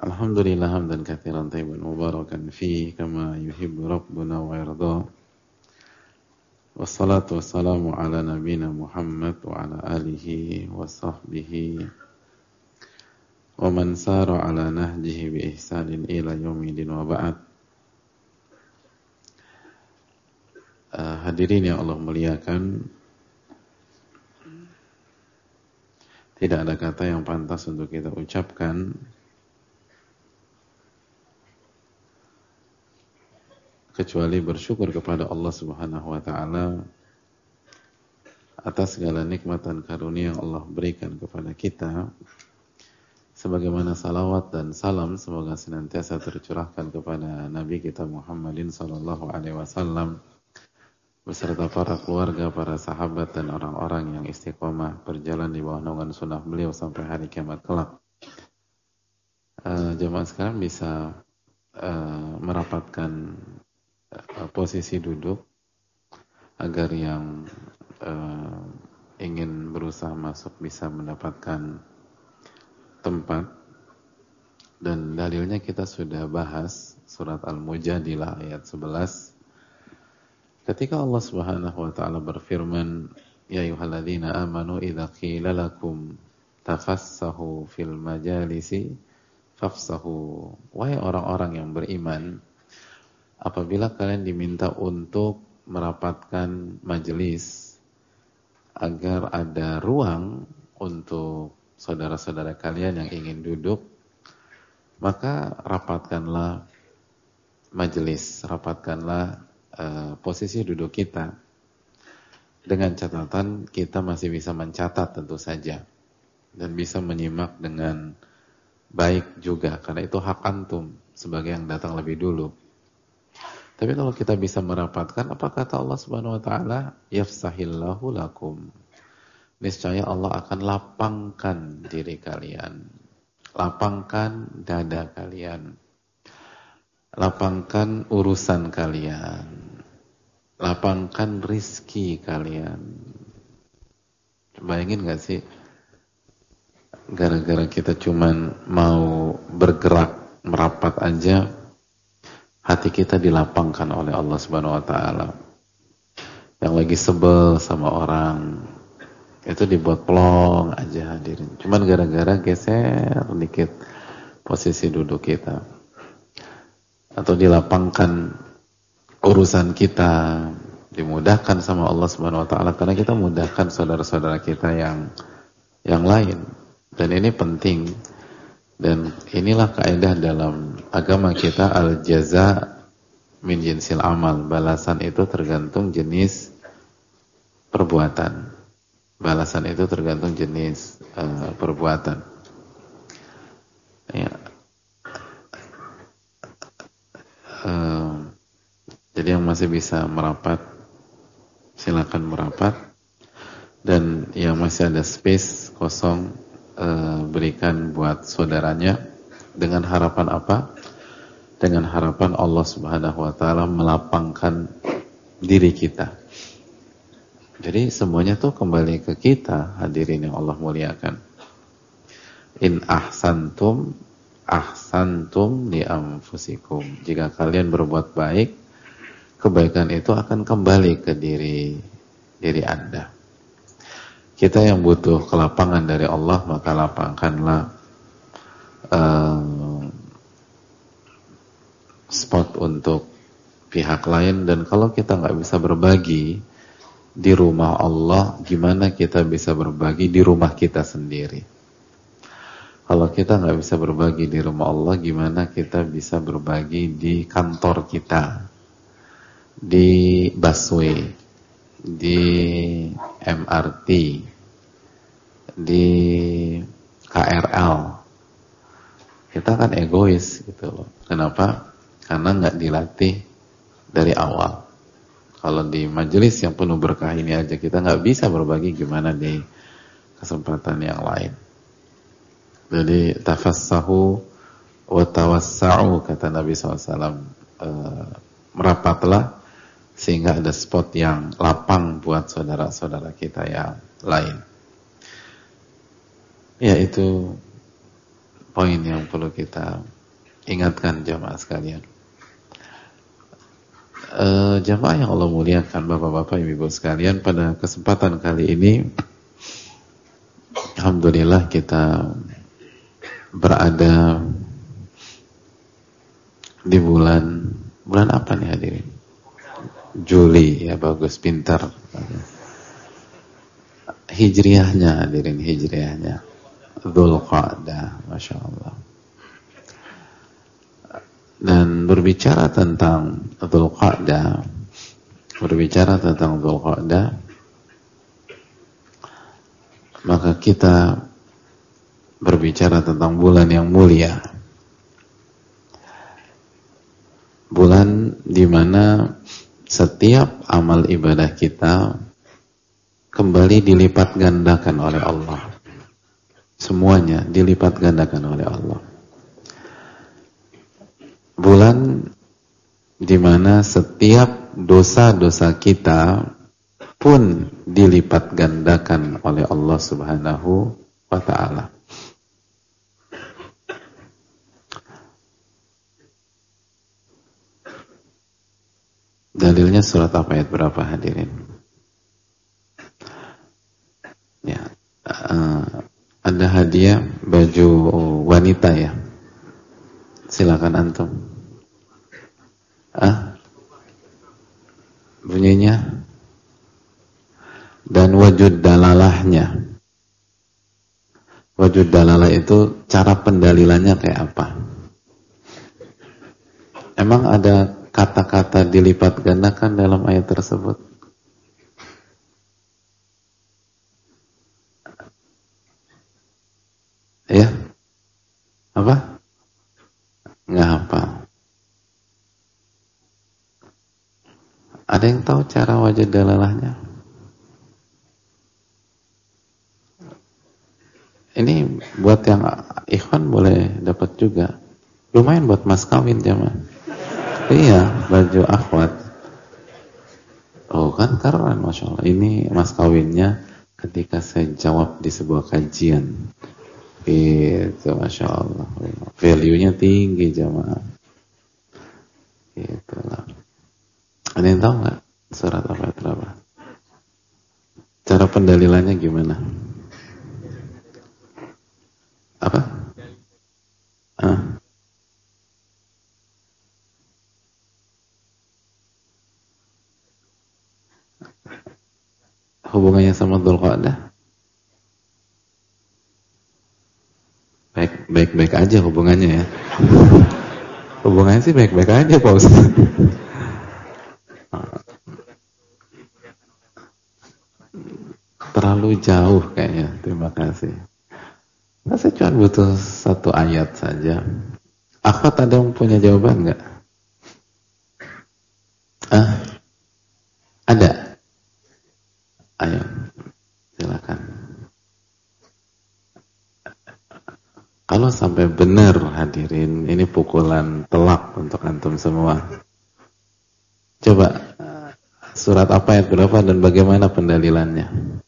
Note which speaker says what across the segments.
Speaker 1: Alhamdulillah hamdan katsiran thayyiban mubarakan fihi kama yuhibbu rabbuna wa yarda. Wassalatu wassalamu ala nabiyyina Muhammad wa ala alihi wa sahbihi wa man sara ala nahjihi bi ihsanin ila yaumil wa ba'd. Hadirin yang Allah muliakan, tidak ada kata yang pantas untuk kita ucapkan kecuali bersyukur kepada Allah Subhanahu wa taala atas segala nikmat dan karunia yang Allah berikan kepada kita. Sebagaimana salawat dan salam semoga senantiasa tercurahkan kepada Nabi kita Muhammadin sallallahu alaihi wasallam beserta para keluarga, para sahabat dan orang-orang yang istiqomah berjalan di bawah naungan sunnah beliau sampai hari kiamat kelak. Jemaah sekarang bisa merapatkan posisi duduk agar yang ingin berusaha masuk bisa mendapatkan tempat. Dan dalilnya kita sudah bahas surat Al-Mujadilah ayat 11 ketika Allah Subhanahu wa taala berfirman, ya ayyuhalladzina amanu idza qila lakum tafassahu fil majalisi fafsahu. Wahai orang-orang yang beriman, apabila kalian diminta untuk merapatkan majelis agar ada ruang untuk saudara-saudara kalian yang ingin duduk, maka rapatkanlah majelis, rapatkanlah posisi duduk kita. Dengan catatan kita masih bisa mencatat tentu saja dan bisa menyimak dengan baik juga, karena itu hak antum sebagai yang datang lebih dulu. Tapi kalau kita bisa merapatkan, apa kata Allah Subhanahu wa taala? Yafsahillahu lakum. Niscaya Allah akan lapangkan diri kalian. Lapangkan dada kalian. Lapangkan urusan kalian. Lapangkan rizki kalian. Bayangin gak sih? Gara-gara kita cuman mau bergerak, merapat aja, hati kita dilapangkan oleh Allah Subhanahu wa taala. Yang lagi sebel sama orang itu dibuat plong aja hadirin. Cuman gara-gara geser dikit posisi duduk kita. Atau dilapangkan urusan kita, dimudahkan sama Allah Subhanahu wa taala karena kita mudahkan saudara-saudara kita yang lain. Dan ini penting. Dan inilah kaidah dalam agama kita, al-jaza min jinsil amal. Balasan itu tergantung jenis perbuatan. Balasan itu tergantung jenis perbuatan. Ya. Jadi yang masih bisa merapat, silakan merapat. Dan yang masih ada space kosong, berikan buat saudaranya. Dengan harapan apa? Dengan harapan Allah Subhanahu wa taala melapangkan diri kita. Jadi semuanya tuh kembali ke kita, hadirin yang Allah muliakan. In ahsantum ahsantum li anfusikum. Jika kalian berbuat baik, kebaikan itu akan kembali ke diri Anda. Kita yang butuh kelapangan dari Allah, maka lapangkanlah spot untuk pihak lain. Dan kalau kita nggak bisa berbagi di rumah Allah, gimana kita bisa berbagi di rumah kita sendiri? Kalau kita nggak bisa berbagi di rumah Allah, gimana kita bisa berbagi di kantor kita, di busway, di MRT, di KRL? Kita kan egois gitu loh. Kenapa? Karena nggak dilatih dari awal. Kalau di majelis yang penuh berkah ini aja kita nggak bisa berbagi, gimana di kesempatan yang lain? Jadi tafassahu wa tawassa'u, kata Nabi SAW. Merapatlah sehingga ada spot yang lapang buat saudara-saudara kita yang lain. Yaitu poin yang perlu kita ingatkan jamaah sekalian. Jamaah yang Allah muliakan, bapak-bapak, ibu-ibu sekalian, pada kesempatan kali ini alhamdulillah kita berada di bulan apa nih hadirin? Juli, ya bagus, pintar. Hijriahnya hadirin, hijriahnya Dzulqa'dah, Masya Allah. Dan berbicara tentang Dzulqa'dah, maka kita berbicara tentang bulan yang mulia. Bulan di mana setiap amal ibadah kita kembali dilipat gandakan oleh Allah. Semuanya dilipat gandakan oleh Allah. Bulan di mana setiap dosa-dosa kita pun dilipat gandakan oleh Allah Subhanahu wa ta'ala. Dalilnya surat apa, ayat berapa hadirin? Ya, ada hadiah baju wanita ya. Silakan antum. Bunyinya dan wujud dalalahnya. Wujud dalalah itu cara pendalilannya kayak apa? Emang ada kata-kata dilipat gandakan dalam ayat tersebut? Ya? Apa? Nggak hafal. Ada yang tahu cara wajib dalalahnya? Ini buat yang ikhwan boleh dapat juga. Lumayan buat mas kawin jamaah. Iya, baju akhwat. Oh kan keren, Masya Allah. Ini mas kawinnya ketika saya jawab di sebuah kajian. Gitu, Masya Allah. Value-nya tinggi jamaah. Itulah. Ada yang tahu nggak surat apa itu apa? Cara pendalilannya gimana? Apa? Hubungannya sama Dzulqa'dah? Baik-baik aja hubungannya ya. Hubungannya sih baik-baik aja Pak Ustaz. Terlalu jauh kayaknya. Terima kasih. Nah, saya cuma butuh satu ayat saja. Akhwat ada yang punya jawaban nggak? Ada? Ayo, silakan. Kalau sampai benar hadirin, ini pukulan telak untuk antum semua. Coba surat apa, ayat berapa, dan bagaimana pendalilannya?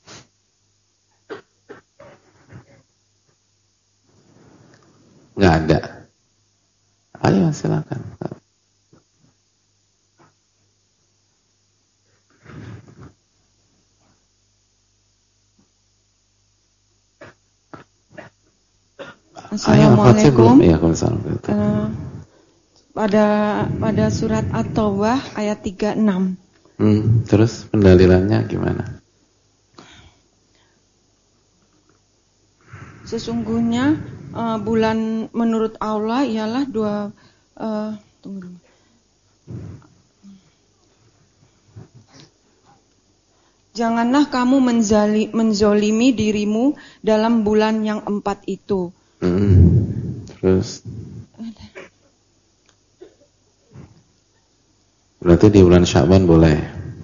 Speaker 1: Nggak ada. Ayo silakan.
Speaker 2: Assalamualaikum.
Speaker 1: Pada
Speaker 2: surat At-Taubah ayat 36.
Speaker 1: Terus pendalilannya gimana?
Speaker 2: Sesungguhnya bulan menurut Allah ialah Janganlah kamu menzolimi dirimu dalam bulan yang 4 itu.
Speaker 1: Terus berarti di bulan Sya'ban boleh.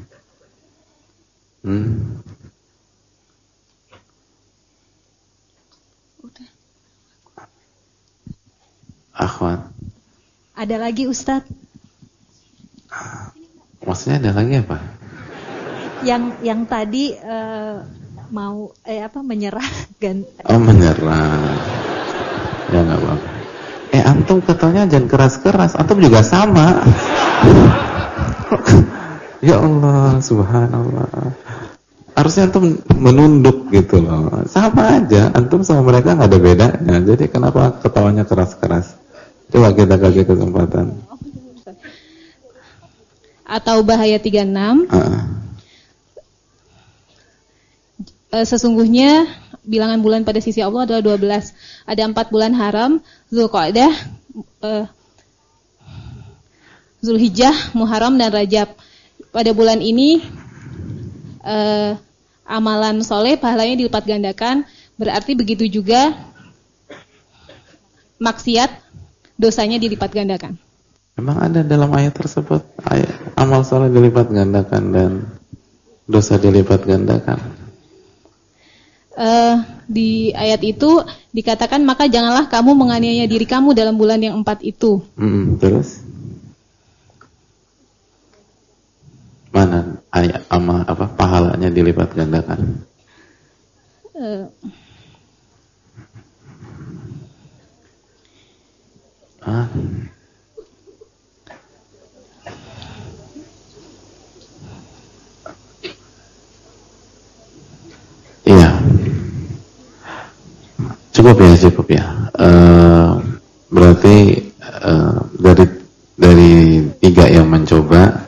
Speaker 1: Akhwat.
Speaker 3: Ada lagi Ustadz?
Speaker 1: Maksudnya ada lagi apa?
Speaker 3: Yang tadi menyerah kan?
Speaker 1: Oh, menyerah. Ya nggak apa-apa. Antum katanya jangan keras-keras, antum juga sama. Ya Allah, subhanallah. Harusnya antum menunduk gitu loh. Sama aja, antum sama mereka nggak ada bedanya. Jadi kenapa ketawanya keras-keras? Coba kita kasih kesempatan.
Speaker 4: Atau bahaya 36. Sesungguhnya bilangan bulan pada sisi Allah adalah 12. Ada 4 bulan haram, Zulqa'dah, Zulhijjah, Muharram, dan Rajab. Pada bulan ini amalan soleh pahalanya dilipat gandakan. Berarti begitu juga maksiat dosanya dilipat gandakan.
Speaker 1: Memang ada dalam ayat tersebut amal soleh dilipat gandakan dan dosa dilipat gandakan.
Speaker 4: Di ayat itu dikatakan maka janganlah kamu menganiaya diri kamu dalam bulan yang 4 itu.
Speaker 1: Terus mana ayat pahalanya dilipat gandakan? Iya. Cukup ya. Berarti dari 3 yang mencoba,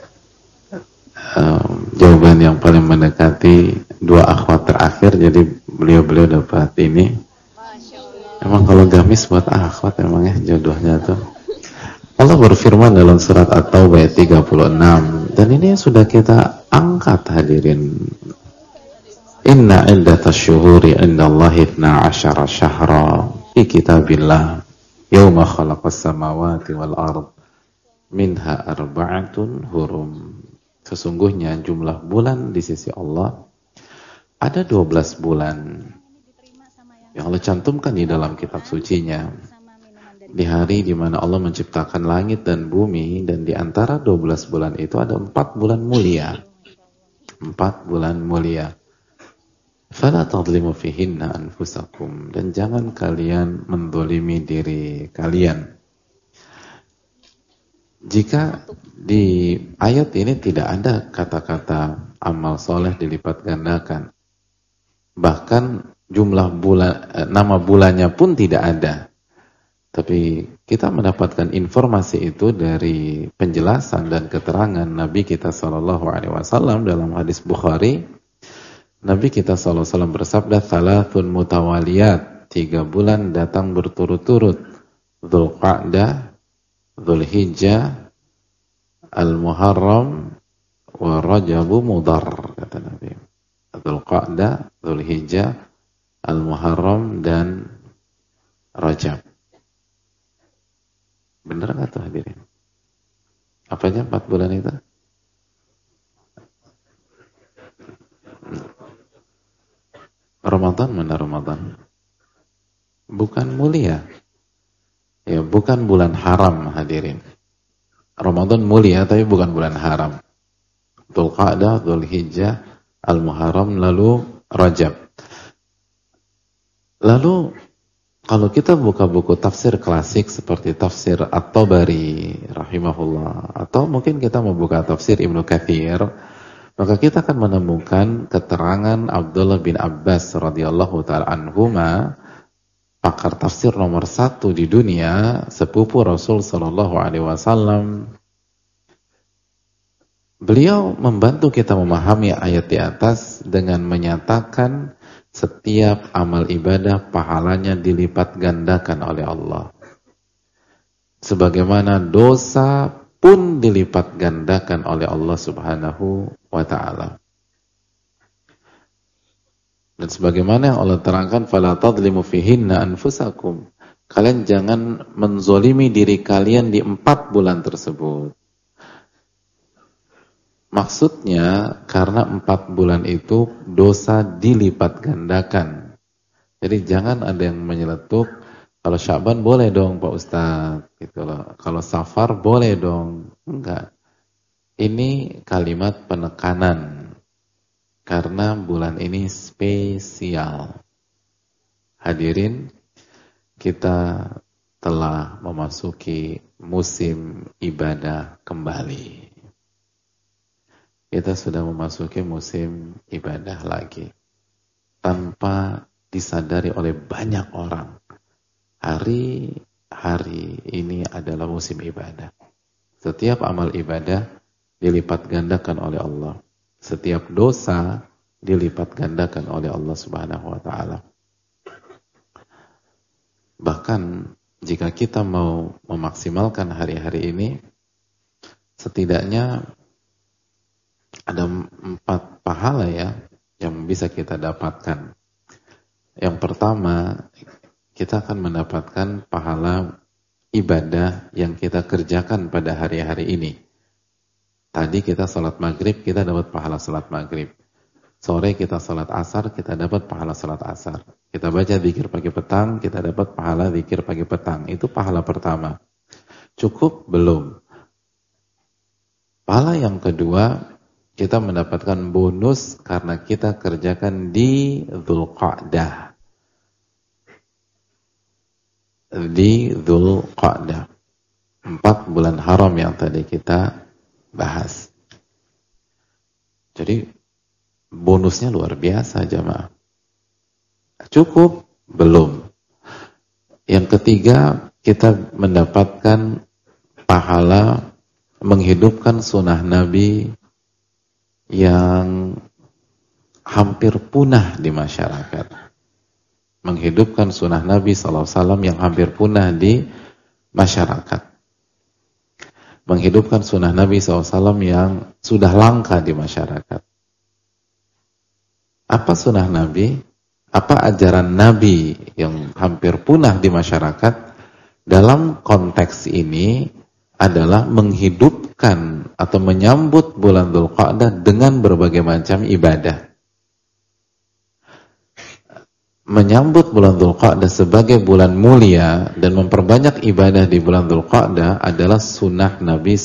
Speaker 1: jawaban yang paling mendekati 2 akhwat terakhir, jadi beliau dapat ini. Emang kalau gamis buat akhwat emangnya jodohnya tuh. Allah berfirman dalam surat At-Taubah ayat 36, dan ini sudah kita angkat hadirin. Inna iddatash syuhuri indallahi 12 syahra fi kitabillah yauma khalaqas samawati wal ard minha arba'atun hurum. Sesungguhnya jumlah bulan di sisi Allah ada 12 bulan yang Allah cantumkan di dalam kitab sucinya. Di hari di mana Allah menciptakan langit dan bumi, dan di antara 12 bulan itu ada 4 bulan mulia. 4 bulan mulia. Fala tadlimu fihinna anfusakum, dan jangan kalian mendolimi diri kalian. Jika di ayat ini tidak ada kata-kata amal soleh dilipat gandakan, bahkan jumlah bulan, nama bulannya pun tidak ada, tapi kita mendapatkan informasi itu dari penjelasan dan keterangan Nabi kita SAW dalam hadis Bukhari. Nabi kita SAW bersabda, "Thalathun mutawaliyat", 3 bulan datang berturut-turut. Dzulqa'dah, Dzulhijjah, Al-Muharram, wa Rajabu Mudhar, kata Nabi. Dzulqa'dah, Dzulhijjah, Al-Muharram, dan Rajab. Benar nggak tuh hadirin? Apanya 4 bulan itu? Ramadan, mana Ramadan? Bukan mulia. Ya, bukan bulan haram hadirin. Ramadan mulia tapi bukan bulan haram. Dzulqa'dah, Dzulhijjah, Al-Muharram, lalu Rajab. Lalu kalau kita buka buku tafsir klasik seperti tafsir At-Tabari rahimahullah, atau mungkin kita membuka tafsir Ibnu Katsir, maka kita akan menemukan keterangan Abdullah bin Abbas radhiyallahu ta'ala anhuma, pakar tafsir nomor 1 di dunia, sepupu Rasul sallallahu alaihi wasallam. Beliau membantu kita memahami ayat di atas dengan menyatakan setiap amal ibadah pahalanya dilipat gandakan oleh Allah. Sebagaimana dosa pun dilipat gandakan oleh Allah Subhanahu wa ta'ala. Dan sebagaimana yang Allah terangkan, fala tadlimu fihinna anfusakum, kalian jangan menzolimi diri kalian di 4 bulan tersebut. Maksudnya karena 4 bulan itu dosa dilipat gandakan. Jadi jangan ada yang menyeletuk, kalau Sya'ban boleh dong Pak Ustadz, gitu loh. Kalau Safar boleh dong. Enggak. Ini kalimat penekanan. Karena bulan ini spesial. Hadirin, kita telah memasuki musim ibadah kembali. Kita sudah memasuki musim ibadah lagi. Tanpa disadari oleh banyak orang, hari ini adalah musim ibadah. Setiap amal ibadah dilipat gandakan oleh Allah. Setiap dosa dilipat gandakan oleh Allah Subhanahu wa taala. Bahkan jika kita mau memaksimalkan hari-hari ini, setidaknya ada 4 pahala ya yang bisa kita dapatkan. Yang pertama, kita akan mendapatkan pahala ibadah yang kita kerjakan pada hari-hari ini. Tadi kita salat maghrib, kita dapat pahala salat maghrib. Sore kita salat asar, kita dapat pahala salat asar. Kita baca zikir pagi petang, kita dapat pahala zikir pagi petang. Itu pahala pertama. Cukup? Belum. Pahala yang kedua, kita mendapatkan bonus karena kita kerjakan di Dzulqa'dah. Di Dzulqa'dah. 4 bulan haram yang tadi kita bahas. Jadi bonusnya luar biasa jamaah. Cukup? Belum. Yang ketiga, kita mendapatkan pahala menghidupkan sunnah Nabi yang hampir punah di masyarakat. Menghidupkan sunnah Nabi SAW yang hampir punah di masyarakat. Menghidupkan sunnah Nabi SAW yang sudah langka di masyarakat. Apa sunnah Nabi? Apa ajaran Nabi yang hampir punah di masyarakat? Dalam konteks ini adalah menghidupkan atau menyambut bulan Dzulqa'dah dengan berbagai macam ibadah. Menyambut bulan Dzulqa'dah sebagai bulan mulia dan memperbanyak ibadah di bulan Dzulqa'dah adalah sunnah Nabi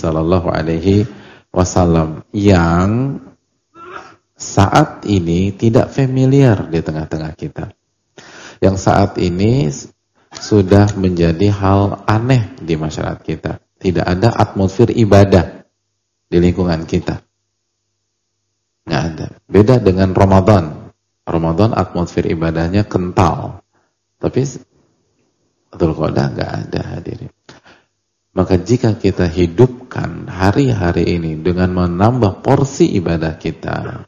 Speaker 1: SAW yang saat ini tidak familiar di tengah-tengah kita. Yang saat ini sudah menjadi hal aneh di masyarakat kita. Tidak ada atmosfer ibadah di lingkungan kita. Nggak ada. Beda dengan Ramadan. Ramadan atmosfer ibadahnya kental. Tapi Dzulqa'dah nggak ada hadirin. Maka jika kita hidupkan hari-hari ini dengan menambah porsi ibadah kita,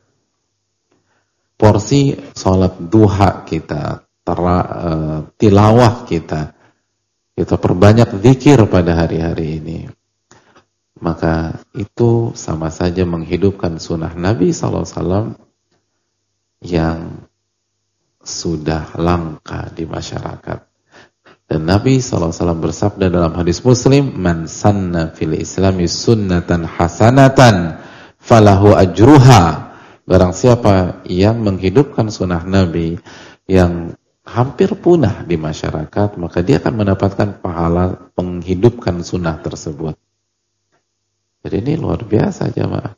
Speaker 1: porsi sholat duha kita, tilawah kita perbanyak zikir pada hari-hari ini, maka itu sama saja menghidupkan sunnah Nabi SAW yang sudah langka di masyarakat. Dan Nabi SAW bersabda dalam hadis Muslim, "Man sanna fil Islami sunnatan hasanatan falahu ajruha." Barang siapa yang menghidupkan sunnah Nabi yang hampir punah di masyarakat, maka dia akan mendapatkan pahala menghidupkan sunnah tersebut. Jadi ini luar biasa jamaah.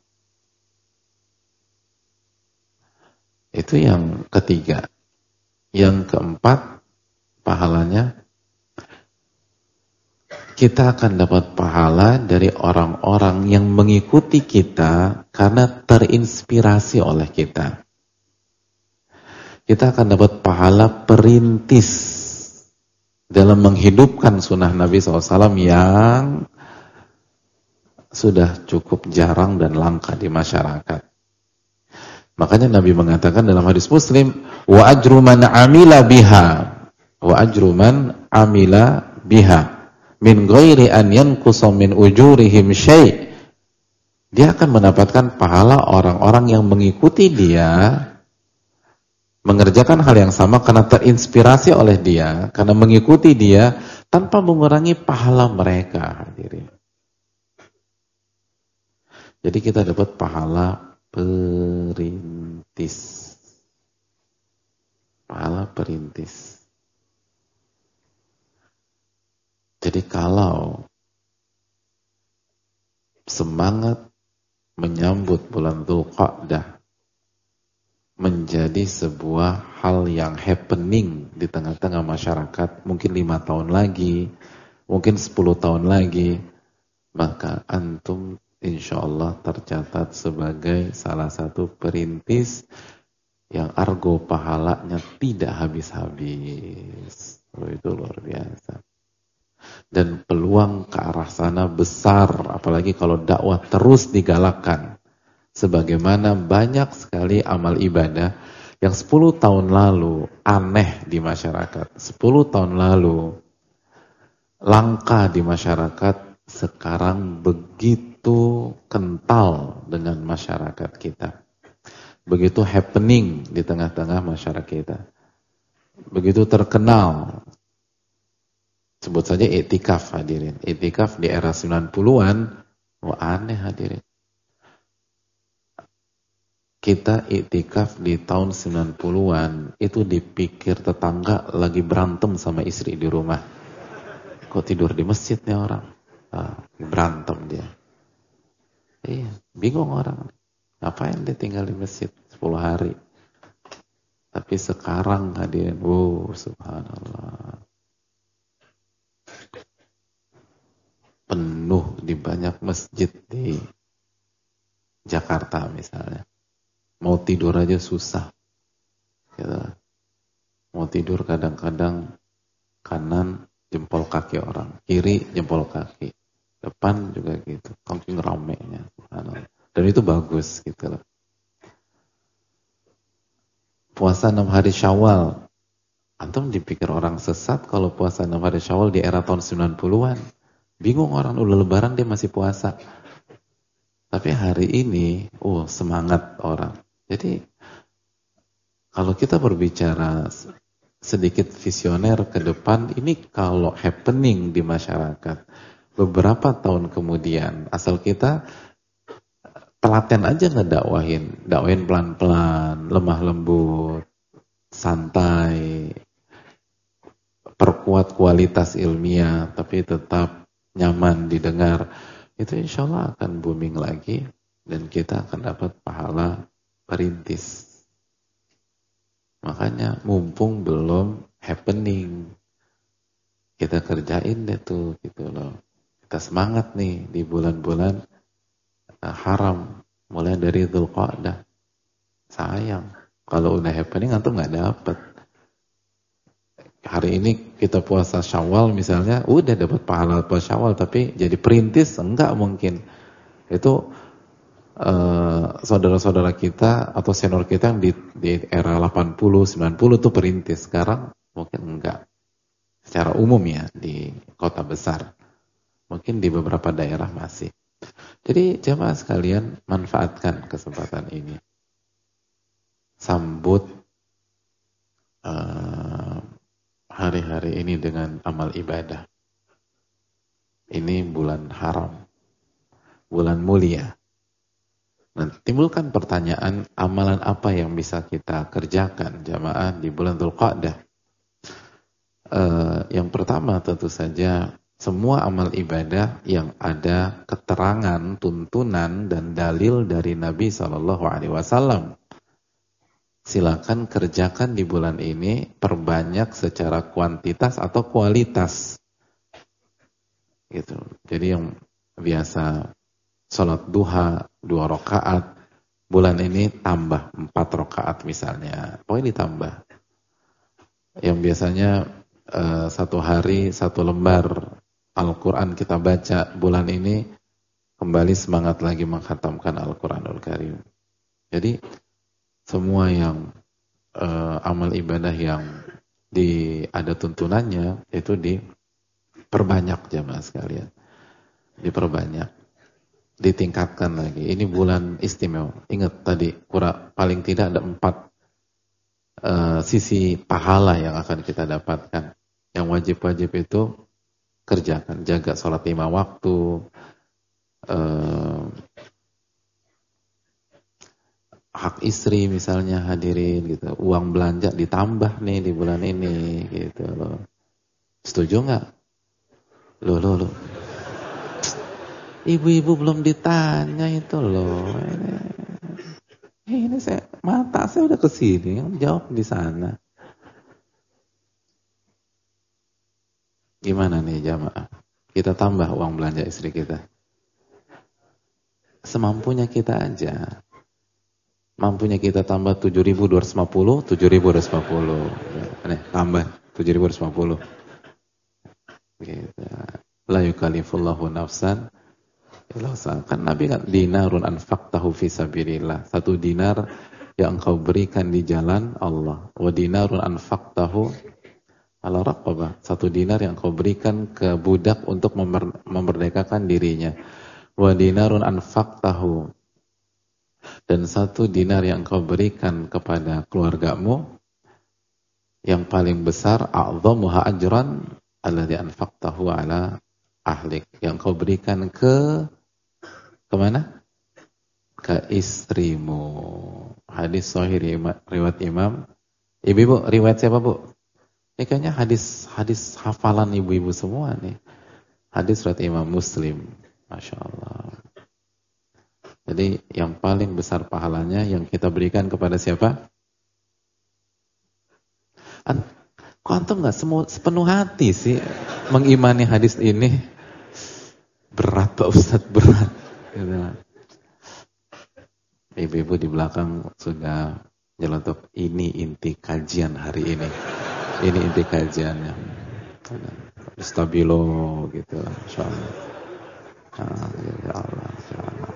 Speaker 1: Itu yang ketiga. Yang keempat, pahalanya kita akan dapat pahala dari orang-orang yang mengikuti kita karena terinspirasi oleh kita. Kita akan dapat pahala perintis dalam menghidupkan sunnah Nabi SAW yang sudah cukup jarang dan langka di masyarakat. Makanya Nabi mengatakan dalam hadis Muslim, wa ajru man amila biha, wa ajru man amila biha min ghairi an yanqusa min ujurihim syai'. Dia akan mendapatkan pahala orang-orang yang mengikuti dia, mengerjakan hal yang sama karena terinspirasi oleh dia, karena mengikuti dia tanpa mengurangi pahala mereka, hadirin. Jadi kita dapat pahala perintis. Pahala perintis. Jadi kalau semangat menyambut bulan Dzulqa'dah menjadi sebuah hal yang happening di tengah-tengah masyarakat, mungkin 5 tahun lagi, mungkin 10 tahun lagi, maka antum insyaallah tercatat sebagai salah satu perintis yang argo pahalanya tidak habis-habis. Oh, itu luar biasa. Dan peluang ke arah sana besar, apalagi kalau dakwah terus digalakkan. Sebagaimana banyak sekali amal ibadah yang 10 tahun lalu aneh di masyarakat, 10 tahun lalu langka di masyarakat, sekarang begitu kental dengan masyarakat kita. Begitu happening di tengah-tengah masyarakat kita. Begitu terkenal. Sebut saja i'tikaf hadirin. I'tikaf di era 90-an, aneh hadirin. Kita i'tikaf di tahun 90-an, itu dipikir tetangga lagi berantem sama istri di rumah. Kok tidur di masjid nih orang? Berantem dia. Iya, bingung orang. Ngapain dia tinggal di masjid 10 hari? Tapi sekarang hadirin, subhanallah. Penuh di banyak masjid di Jakarta misalnya. Mau tidur aja susah. Gitu. Mau tidur kadang-kadang kanan jempol kaki orang, kiri jempol kaki, depan juga gitu. Saking ramenya, subhanallah. Dan itu bagus gitu loh. Puasa 6 hari Syawal. Antum dipikir orang sesat kalau puasa 6 hari Syawal di era tahun 90-an. Bingung orang, udah lebaran dia masih puasa. Tapi hari ini, semangat orang. Jadi, kalau kita berbicara sedikit visioner ke depan, ini kalau happening di masyarakat, beberapa tahun kemudian, asal kita telaten aja ngedakwahin, dakwahin pelan-pelan, lemah lembut, santai, perkuat kualitas ilmiah, tapi tetap nyaman didengar, itu insya Allah akan booming lagi, dan kita akan dapat pahala perintis. Makanya mumpung belum happening, kita kerjain deh tuh gitu loh. Kita semangat nih di bulan-bulan haram, mulai dari Dzulqa'dah. Sayang kalau udah happening antum nggak dapet. Hari ini kita puasa Syawal misalnya, udah dapat pahala puasa Syawal, tapi jadi perintis enggak mungkin. Itu saudara-saudara kita atau senior kita yang di era 80, 90 tuh perintis. Sekarang mungkin enggak. Secara umum ya di kota besar. Mungkin di beberapa daerah masih. Jadi jemaah sekalian, manfaatkan kesempatan ini. Sambut hari-hari ini dengan amal ibadah. Ini bulan haram. Bulan mulia. Nah, timbulkan pertanyaan, amalan apa yang bisa kita kerjakan jamaah di bulan Dzulqa'dah? Yang pertama tentu saja semua amal ibadah yang ada keterangan, tuntunan dan dalil dari Nabi SAW. Silakan kerjakan di bulan ini, perbanyak secara kuantitas atau kualitas. Gitu. Jadi yang biasa sholat duha 2 rakaat, bulan ini tambah 4 rakaat misalnya, pokoknya ditambah. Yang biasanya 1 hari 1 lembar Al-Quran kita baca, bulan ini kembali semangat lagi mengkhatamkan Al-Quranul Karim. Jadi semua yang amal ibadah yang ada tuntunannya itu diperbanyak jamaah sekalian, diperbanyak, ditingkatkan lagi. Ini bulan istimewa. Ingat tadi paling tidak ada 4 sisi pahala yang akan kita dapatkan. Yang wajib-wajib itu kerjakan, jaga sholat 5 waktu, hak istri misalnya hadirin gitu, uang belanja ditambah nih di bulan ini gitu loh. Setuju nggak? Loh. Ibu-ibu belum ditanya itu loh. Ini mata saya udah kesini, yang jawab di sana. Gimana nih jamaah? Kita tambah uang belanja istri kita. Semampunya kita aja. Mampunya kita tambah 7.250, 7.250. Nih, tambah 7.250. Gitu. La yukallifullahu nafsan illa wus'aha. Kan Nabi kan dinarun anfaqtahu fi sabilillah. 1 dinar yang engkau berikan di jalan Allah. Wa dinarun anfaqtahu ala raqabah. 1 dinar yang engkau berikan ke budak untuk memerdekakan dirinya. Wa dinarun anfaqtahu, dan 1 dinar yang engkau berikan kepada keluargamu, yang paling besar a'dhamuha ajran alladhi anfaqtahu ala ahlik, yang engkau berikan kemana? Ke istrimu. Hadis sahih riwayat Imam. Ibu, riwayat siapa, Bu? Ini kayaknya hadis hafalan ibu-ibu semua nih. Hadis riwayat Imam Muslim. Masya Allah. Jadi yang paling besar pahalanya yang kita berikan kepada siapa? Kok antum gak sepenuh hati sih mengimani hadis ini? Berat Pak Ustadz, berat. Ibu-ibu di belakang sudah nyelotok, ini inti kajian hari ini. Ini inti kajiannya. Stabilo gitu. Masya Allah. Ya Allah, ya Allah.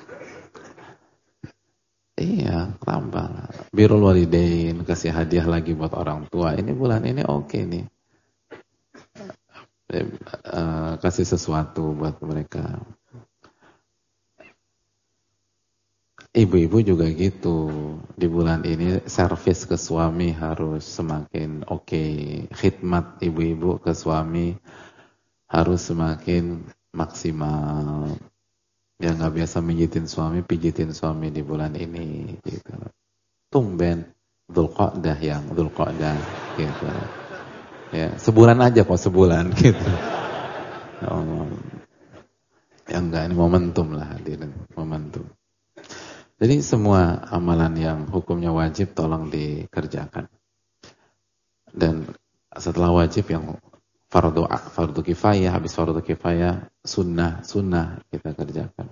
Speaker 1: Iya, tambah. Birrul walidain, kasih hadiah lagi buat orang tua. Ini bulan ini oke nih. Kasih sesuatu buat mereka. Ibu-ibu juga gitu. Di bulan ini servis ke suami harus semakin oke. Khidmat ibu-ibu ke suami harus semakin maksimal. Yang nggak biasa pijitin suami di bulan ini gitu. Tumben Dzulqa'dah gitu. Ya, sebulan aja kok, sebulan gitu. Ya Allah. Ya enggak, ini momentum lah hadirin, momentum. Jadi semua amalan yang hukumnya wajib tolong dikerjakan. Dan setelah wajib yang fardu kifayah, habis fardu kifayah sunnah kita kerjakan.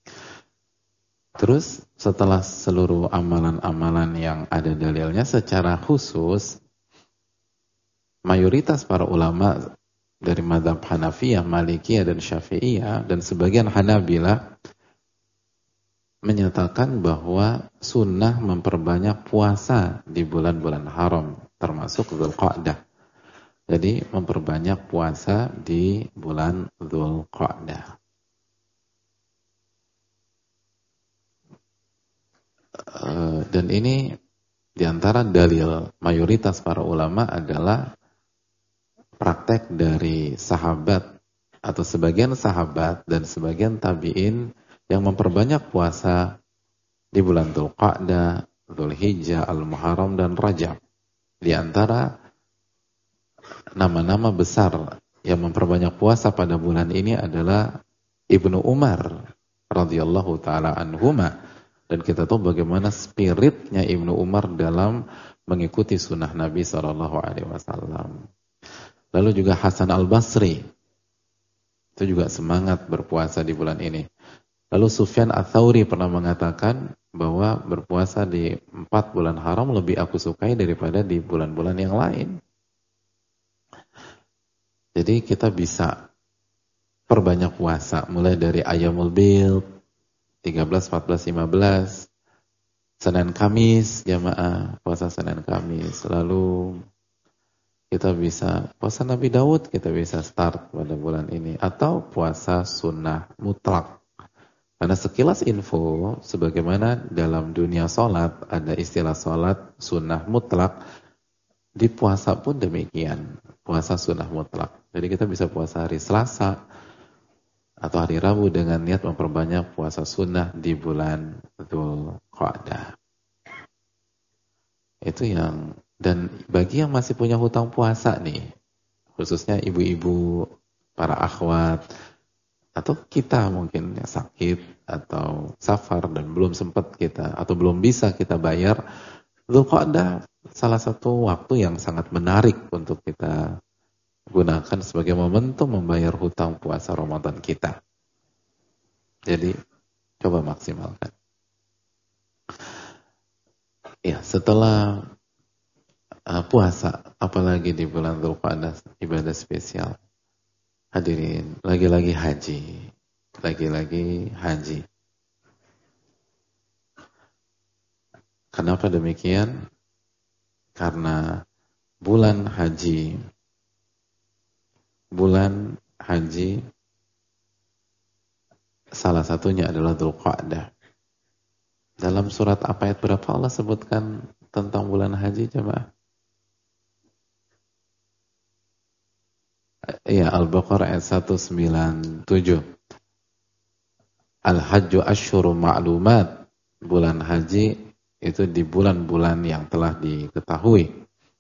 Speaker 1: Terus setelah seluruh amalan-amalan yang ada dalilnya, secara khusus mayoritas para ulama dari mazhab Hanafiyah, Malikiyah dan Syafi'iyah dan sebagian Hanabilah menyatakan bahwa sunnah memperbanyak puasa di bulan-bulan haram termasuk Dzulqa'dah. Jadi memperbanyak puasa di bulan Dzulqa'dah. Dan ini diantara dalil mayoritas para ulama adalah praktek dari sahabat atau sebagian sahabat dan sebagian tabi'in yang memperbanyak puasa di bulan Dzulqa'dah, Dzulhijjah, Al-Muharram dan Rajab. Di antara nama-nama besar yang memperbanyak puasa pada bulan ini adalah Ibnu Umar radhiyallahu taala anhuma, dan kita tahu bagaimana spiritnya Ibnu Umar dalam mengikuti sunnah Nabi SAW. Lalu juga Hasan Al-Basri itu juga semangat berpuasa di bulan ini. Lalu Sufyan Ats-Tsauri pernah mengatakan bahwa berpuasa di 4 bulan haram lebih aku sukai daripada di bulan-bulan yang lain. Jadi kita bisa perbanyak puasa mulai dari Ayyamul Bid 13, 14, 15, Senin Kamis jamaah, puasa Senin Kamis. Lalu kita bisa puasa Nabi Daud, kita bisa start pada bulan ini, atau puasa sunnah mutlak. Karena sekilas info, sebagaimana dalam dunia sholat ada istilah sholat sunnah mutlak, di puasa pun demikian, puasa sunnah mutlak. Jadi kita bisa puasa hari Selasa atau hari Rabu dengan niat memperbanyak puasa sunnah di bulan Dzulqa'dah. Itu yang, dan bagi yang masih punya hutang puasa nih, khususnya ibu-ibu, para akhwat, atau kita mungkin ya, sakit atau safar dan belum sempat kita atau belum bisa kita bayar, Dzulqa'dah salah satu waktu yang sangat menarik untuk kita gunakan sebagai momentum membayar hutang puasa Ramadan kita. Jadi coba maksimalkan. Ya, setelah puasa, apalagi di bulan Dzulqa'dah, ibadah spesial. Hadirin, lagi-lagi haji. Kenapa demikian? Karena bulan haji salah satunya adalah Dzulqa'dah. Dalam surat apa ayat berapa Allah sebutkan tentang bulan haji, coba? Ya, Al-Baqarah ayat 197. Al-Hajju Asyhurun Ma'lumat. Bulan haji itu di bulan-bulan yang telah diketahui.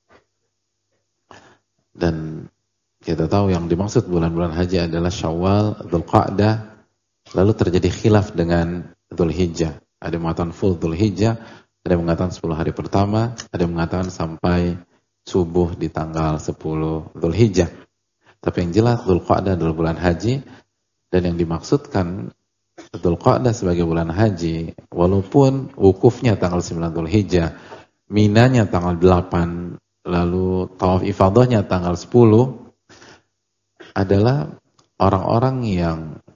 Speaker 1: Dan kita tahu yang dimaksud bulan-bulan haji adalah Syawal, Dzulqa'dah. Lalu terjadi khilaf dengan Dzulhijjah. Ada yang mengatakan full Dzulhijjah, ada yang mengatakan 10 hari pertama, ada yang mengatakan sampai subuh di tanggal 10 Dzulhijjah. Tapi yang jelas Dzulqa'dah adalah bulan haji, dan yang dimaksudkan Dzulqa'dah sebagai bulan haji, walaupun wukufnya tanggal 9 Dzulhijjah, minanya tanggal 8, lalu tawaf ifadahnya tanggal 10, adalah orang-orang yang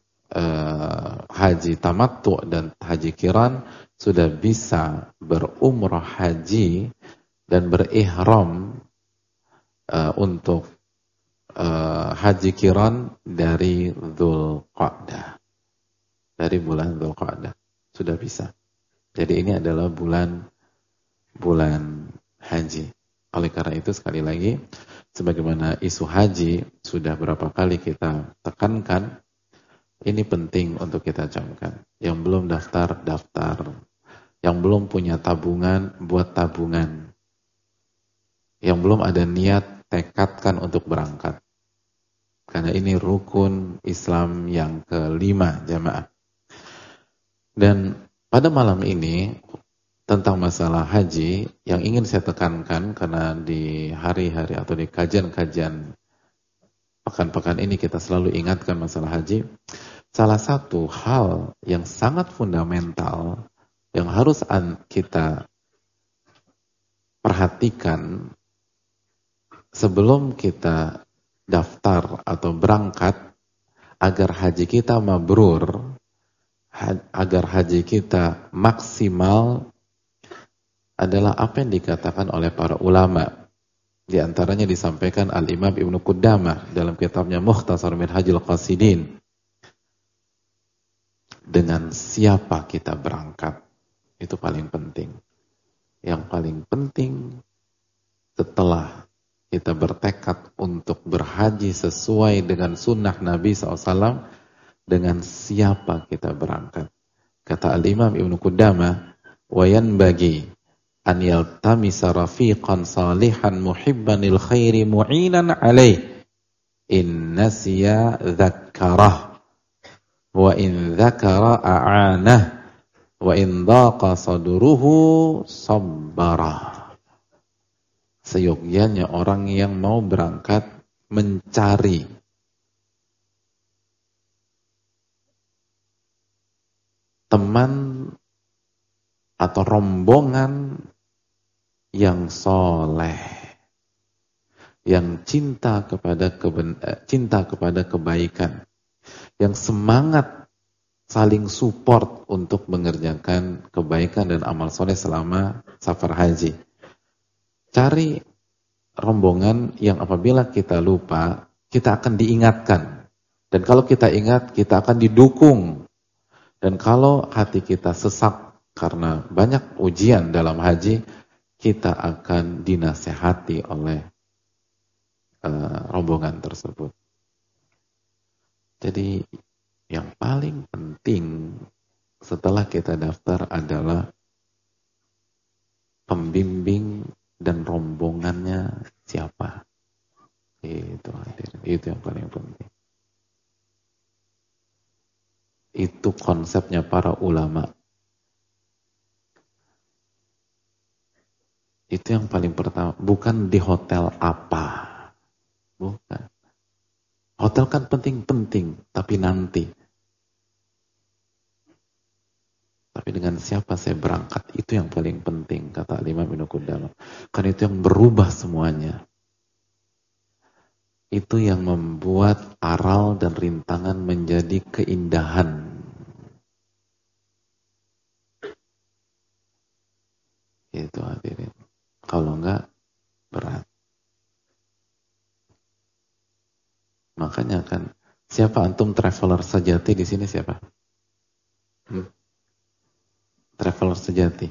Speaker 1: haji tamattu dan haji qiran sudah bisa berumrah haji dan berihram untuk haji qiran dari Dzulqa'dah, dari bulan Dzulqa'dah sudah bisa. Jadi ini adalah bulan haji. Oleh karena itu sekali lagi, sebagaimana isu haji sudah berapa kali kita tekankan, ini penting untuk kita camkan. Yang belum daftar, yang belum punya tabungan, buat tabungan. Yang belum ada niat, tekadkan untuk berangkat. Karena ini rukun Islam yang kelima, jamaah. Dan pada malam ini tentang masalah haji yang ingin saya tekankan, karena di hari-hari atau di kajian-kajian pekan-pekan ini kita selalu ingatkan masalah haji. Salah satu hal yang sangat fundamental yang harus kita perhatikan sebelum kita daftar atau berangkat, agar haji kita mabrur, agar haji kita maksimal, adalah apa yang dikatakan oleh para ulama. Di antaranya disampaikan Al-Imam Ibnu Qudamah dalam kitabnya Mukhtasar Minhajul Qasidin. Dengan siapa kita berangkat, itu paling penting. Yang paling penting setelah kita bertekad untuk berhaji sesuai dengan sunnah Nabi SAW, dengan siapa kita berangkat. Kata Al-Imam Ibnu Qudamah, wayan bagi an yaltamisa rafiqan salihan muhibban lil khairi mu'inan alaih in nasiya dzakkarah wa in dzakara a'anah wa in daqa sadruhu sabbara. Seyogyanya orang yang mau berangkat mencari teman atau rombongan yang soleh, yang cinta kepada kebaikan, yang semangat saling support untuk mengerjakan kebaikan dan amal soleh selama safar haji. Cari rombongan yang apabila kita lupa, kita akan diingatkan. Dan kalau kita ingat, kita akan didukung. Dan kalau hati kita sesak karena banyak ujian dalam haji, kita akan dinasehati oleh rombongan tersebut. Jadi yang paling penting setelah kita daftar adalah pembimbing dan rombongannya siapa. Itu yang paling penting. itu konsepnya para ulama. Itu yang paling pertama, bukan di hotel apa. Bukan. Hotel kan penting-penting, tapi nanti. Tapi dengan siapa saya berangkat, itu yang paling penting, kata Imam Ibnu Qudamah. Karena itu yang berubah semuanya. Itu yang membuat aral dan rintangan menjadi keindahan. Itu hadirin. Kalau enggak, berat. Makanya kan, siapa antum traveler sejati di sini siapa? Traveler sejati.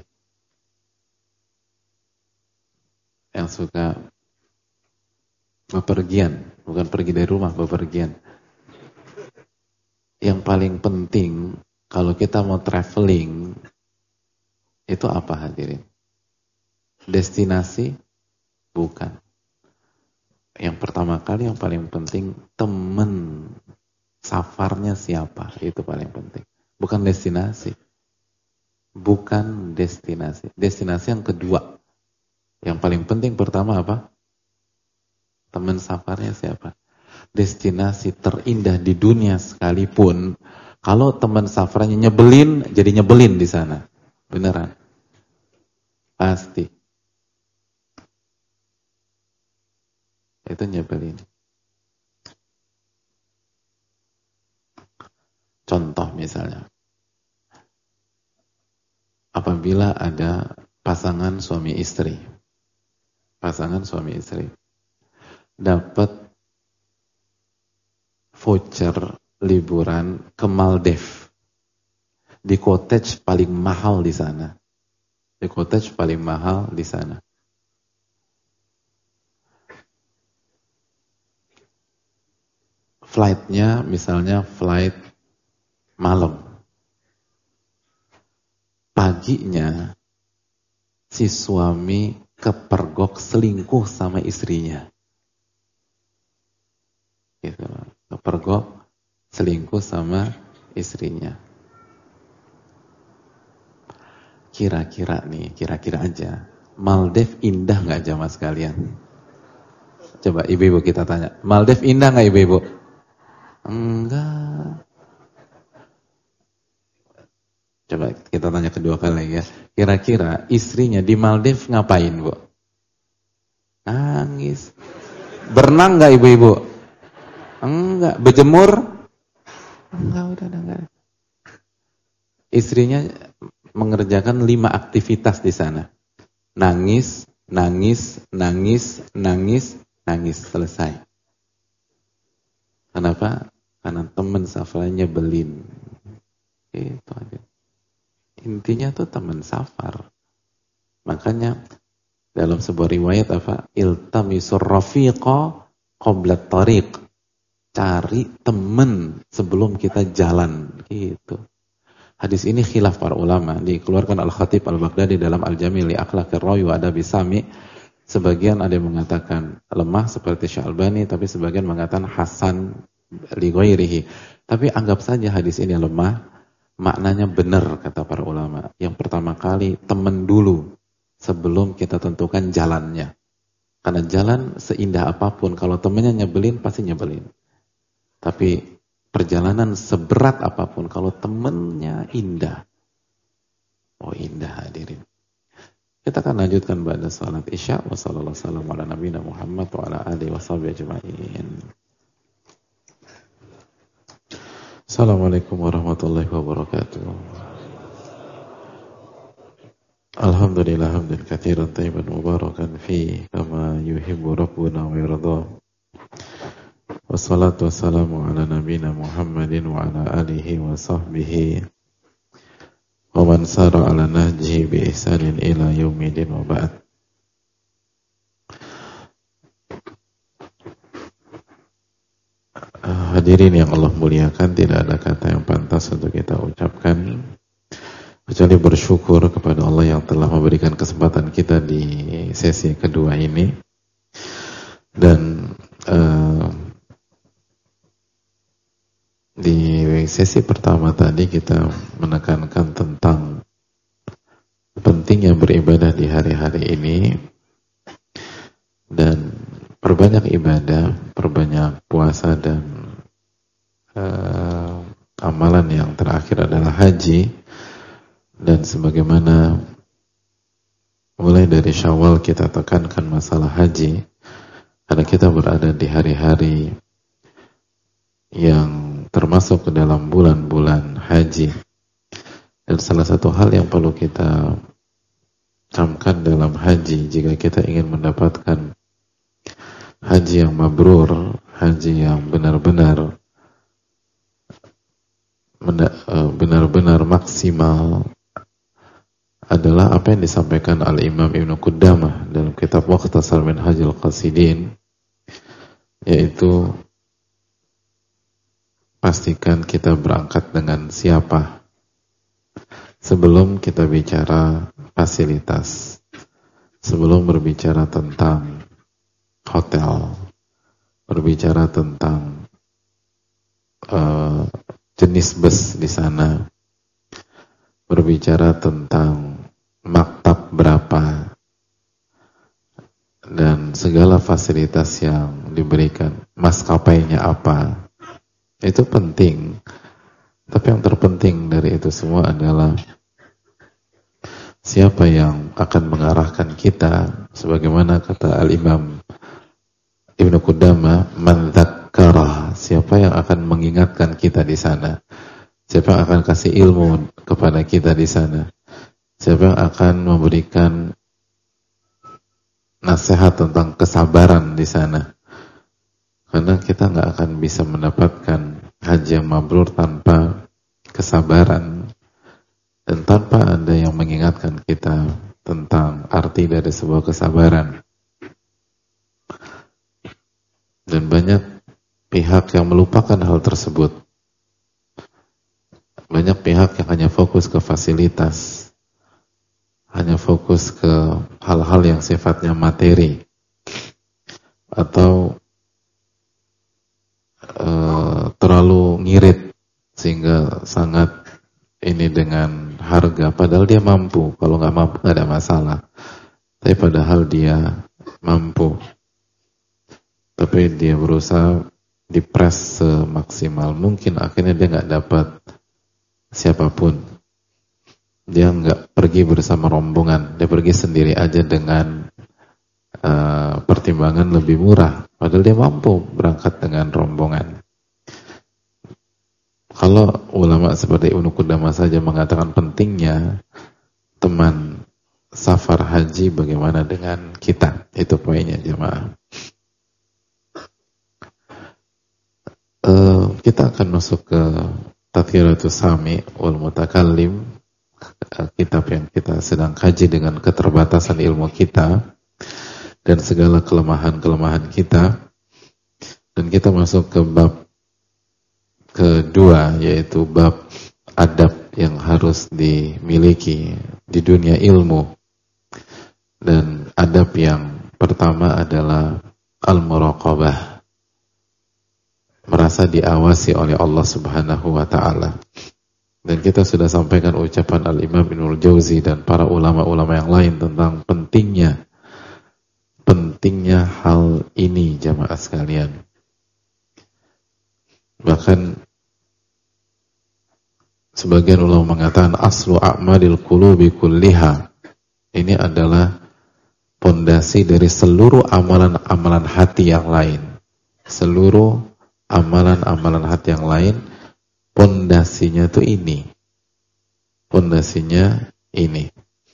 Speaker 1: Yang suka bepergian, bukan pergi dari rumah, bepergian. Yang paling penting, kalau kita mau traveling, itu apa hadirin? Destinasi? Bukan. Yang pertama kali yang paling penting, teman safarnya siapa? Itu paling penting. Bukan destinasi. Bukan destinasi. Destinasi yang kedua. Yang paling penting pertama apa? Teman safarnya siapa? Destinasi terindah di dunia sekalipun, kalau teman safarnya nyebelin, jadi nyebelin di sana. Beneran. Pasti. Itu nyebelin. Contoh misalnya, apabila ada pasangan suami istri dapat voucher liburan ke Maldives, di cottage paling mahal di sana, flightnya misalnya flight malam. Paginya si suami kepergok selingkuh sama istrinya. Gitu. Kepergok selingkuh sama istrinya. Kira-kira aja, Maldives indah nggak jamaah sekalian? Coba ibu-ibu kita tanya, Maldives indah nggak ibu-ibu? Enggak. Coba kita tanya kedua kali ya. Kira-kira istrinya di Maldives ngapain, Bu? Nangis. Berenang nggak ibu-ibu? Enggak. Berjemur? Enggak, udah enggak. Istrinya mengerjakan 5 aktivitas di sana. Nangis, selesai. Kenapa? Karena teman safarnya nyebelin. Itu aja. Intinya tuh teman safar. Makanya dalam sebuah riwayat apa? Iltamisur rafiqa qabla tariq. Cari teman sebelum kita jalan. Gitu. Hadis ini khilaf para ulama. Dikeluarkan Al-Khatib Al-Baghdadi dalam Al-Jamil li Akhlaqir Rawi wa Adabi Sami. Sebagian ada yang mengatakan lemah seperti Syalbani, tapi sebagian mengatakan hasan li ghairihi. Tapi anggap saja hadis ini lemah, maknanya benar kata para ulama. Yang pertama kali teman dulu sebelum kita tentukan jalannya. Karena jalan seindah apapun, kalau temannya nyebelin pasti nyebelin. Tapi perjalanan seberat apapun, kalau temannya indah, oh indah hadirin. Kita akan lanjutkan pada salat Isya. Wassalamualaikum warahmatullahi wabarakatuh. Muhammad wa ala alihi washabihi ajma'in. Assalamualaikum warahmatullahi wabarakatuh. Alhamdulillah hamdan katsiran thayyiban mubarakan fi kama yuhibbu rabbuna wa yarda. Wassalatu wassalamu ala nabiyyina Muhammadin wa ala alihi wa sahbihi wa man sara ala nahjihi bi ihsanin ila yaumidin wa ba'd. Hadirin yang Allah muliakan, tidak ada kata yang pantas untuk kita ucapkan kecuali bersyukur kepada Allah yang telah memberikan kesempatan kita di sesi kedua ini. Dan Di sesi pertama tadi kita menekankan tentang pentingnya beribadah di hari-hari ini, dan perbanyak ibadah, perbanyak puasa, dan amalan yang terakhir adalah haji. Dan sebagaimana mulai dari Syawal kita tekankan masalah haji, karena kita berada di hari-hari yang termasuk ke dalam bulan-bulan haji. Dan salah satu hal yang perlu kita camkan dalam haji, jika kita ingin mendapatkan haji yang mabrur, haji yang benar-benar maksimal, adalah apa yang disampaikan Al-Imam Ibnu Qudamah dalam kitab Mukhtasar Minhajul Qasidin, yaitu pastikan kita berangkat dengan siapa sebelum kita bicara fasilitas, sebelum berbicara tentang hotel, berbicara tentang jenis bus di sana, berbicara tentang maktab berapa, dan segala fasilitas yang diberikan, maskapainya apa. Itu penting, tapi yang terpenting dari itu semua adalah siapa yang akan mengarahkan kita, sebagaimana kata Al-Imam Ibnu Qudamah, man dzakkara, siapa yang akan mengingatkan kita di sana, siapa yang akan kasih ilmu kepada kita di sana, siapa yang akan memberikan nasihat tentang kesabaran di sana. Karena kita nggak akan bisa mendapatkan haji yang mabrur tanpa kesabaran, dan tanpa ada yang mengingatkan kita tentang arti dari sebuah kesabaran. Dan banyak pihak yang melupakan hal tersebut. Banyak pihak yang hanya fokus ke fasilitas, hanya fokus ke hal-hal yang sifatnya materi, atau terlalu ngirit sehingga sangat ini dengan harga, padahal dia mampu. Kalau nggak mampu nggak ada masalah, tapi padahal dia mampu, tapi dia berusaha dipres semaksimal mungkin, akhirnya dia nggak dapat siapapun. Dia nggak pergi bersama rombongan, dia pergi sendiri aja dengan pertimbangan lebih murah, padahal dia mampu berangkat dengan rombongan. Kalau ulama seperti Ibnu Qudamah saja mengatakan pentingnya teman safar haji, bagaimana dengan kita? Itu poinnya, jemaah. Kita akan masuk ke Tadhkiratus Sami wal Mutakallim, kitab yang kita sedang kaji dengan keterbatasan ilmu kita dan segala kelemahan-kelemahan kita. Dan kita masuk ke bab kedua, yaitu bab adab yang harus dimiliki di dunia ilmu. Dan adab yang pertama adalah al-muraqabah, merasa diawasi oleh Allah Subhanahu wa ta'ala. Dan kita sudah sampaikan ucapan Al-Imam Ibnul Jauzi dan para ulama-ulama yang lain tentang pentingnya hal ini, jamaah sekalian. Bahkan sebagian ulama mengatakan aslu a'malil qulubi kulliha, ini adalah pondasi dari seluruh amalan-amalan hati yang lain. Seluruh amalan-amalan hati yang lain, pondasinya tuh ini. Pondasinya ini.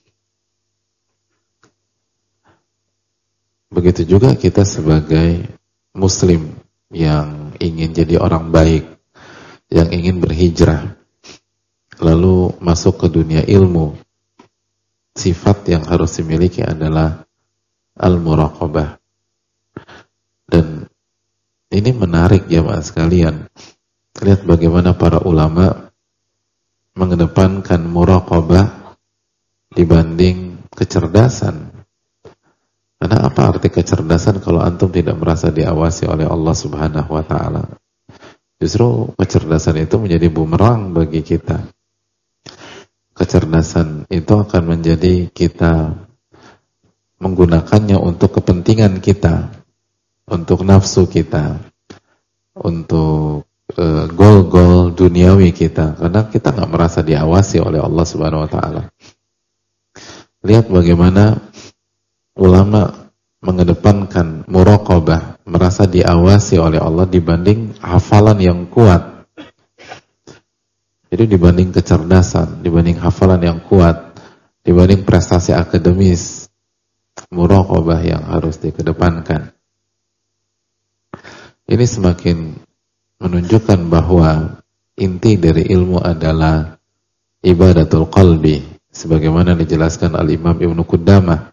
Speaker 1: Begitu juga kita sebagai muslim yang ingin jadi orang baik, yang ingin berhijrah, lalu masuk ke dunia ilmu. Sifat yang harus dimiliki adalah al-muraqabah. Dan ini menarik, jemaah sekalian. Lihat bagaimana para ulama mengedepankan muraqabah dibanding kecerdasan. Karena apa arti kecerdasan kalau antum tidak merasa diawasi oleh Allah Subhanahu wa ta'ala? Justru kecerdasan itu menjadi bumerang bagi kita. Kecerdasan itu akan menjadi kita menggunakannya untuk kepentingan kita, untuk nafsu kita, untuk goal-goal duniawi kita, karena kita nggak merasa diawasi oleh Allah Subhanahu Wa Taala. Lihat bagaimana ulama mengedepankan muraqabah, merasa diawasi oleh Allah dibanding hafalan yang kuat. Jadi dibanding kecerdasan, dibanding hafalan yang kuat, dibanding prestasi akademis, muraqabah yang harus dikedepankan. Ini semakin menunjukkan bahwa inti dari ilmu adalah ibadatul qalbi, sebagaimana dijelaskan Al-Imam Ibnu Qudamah.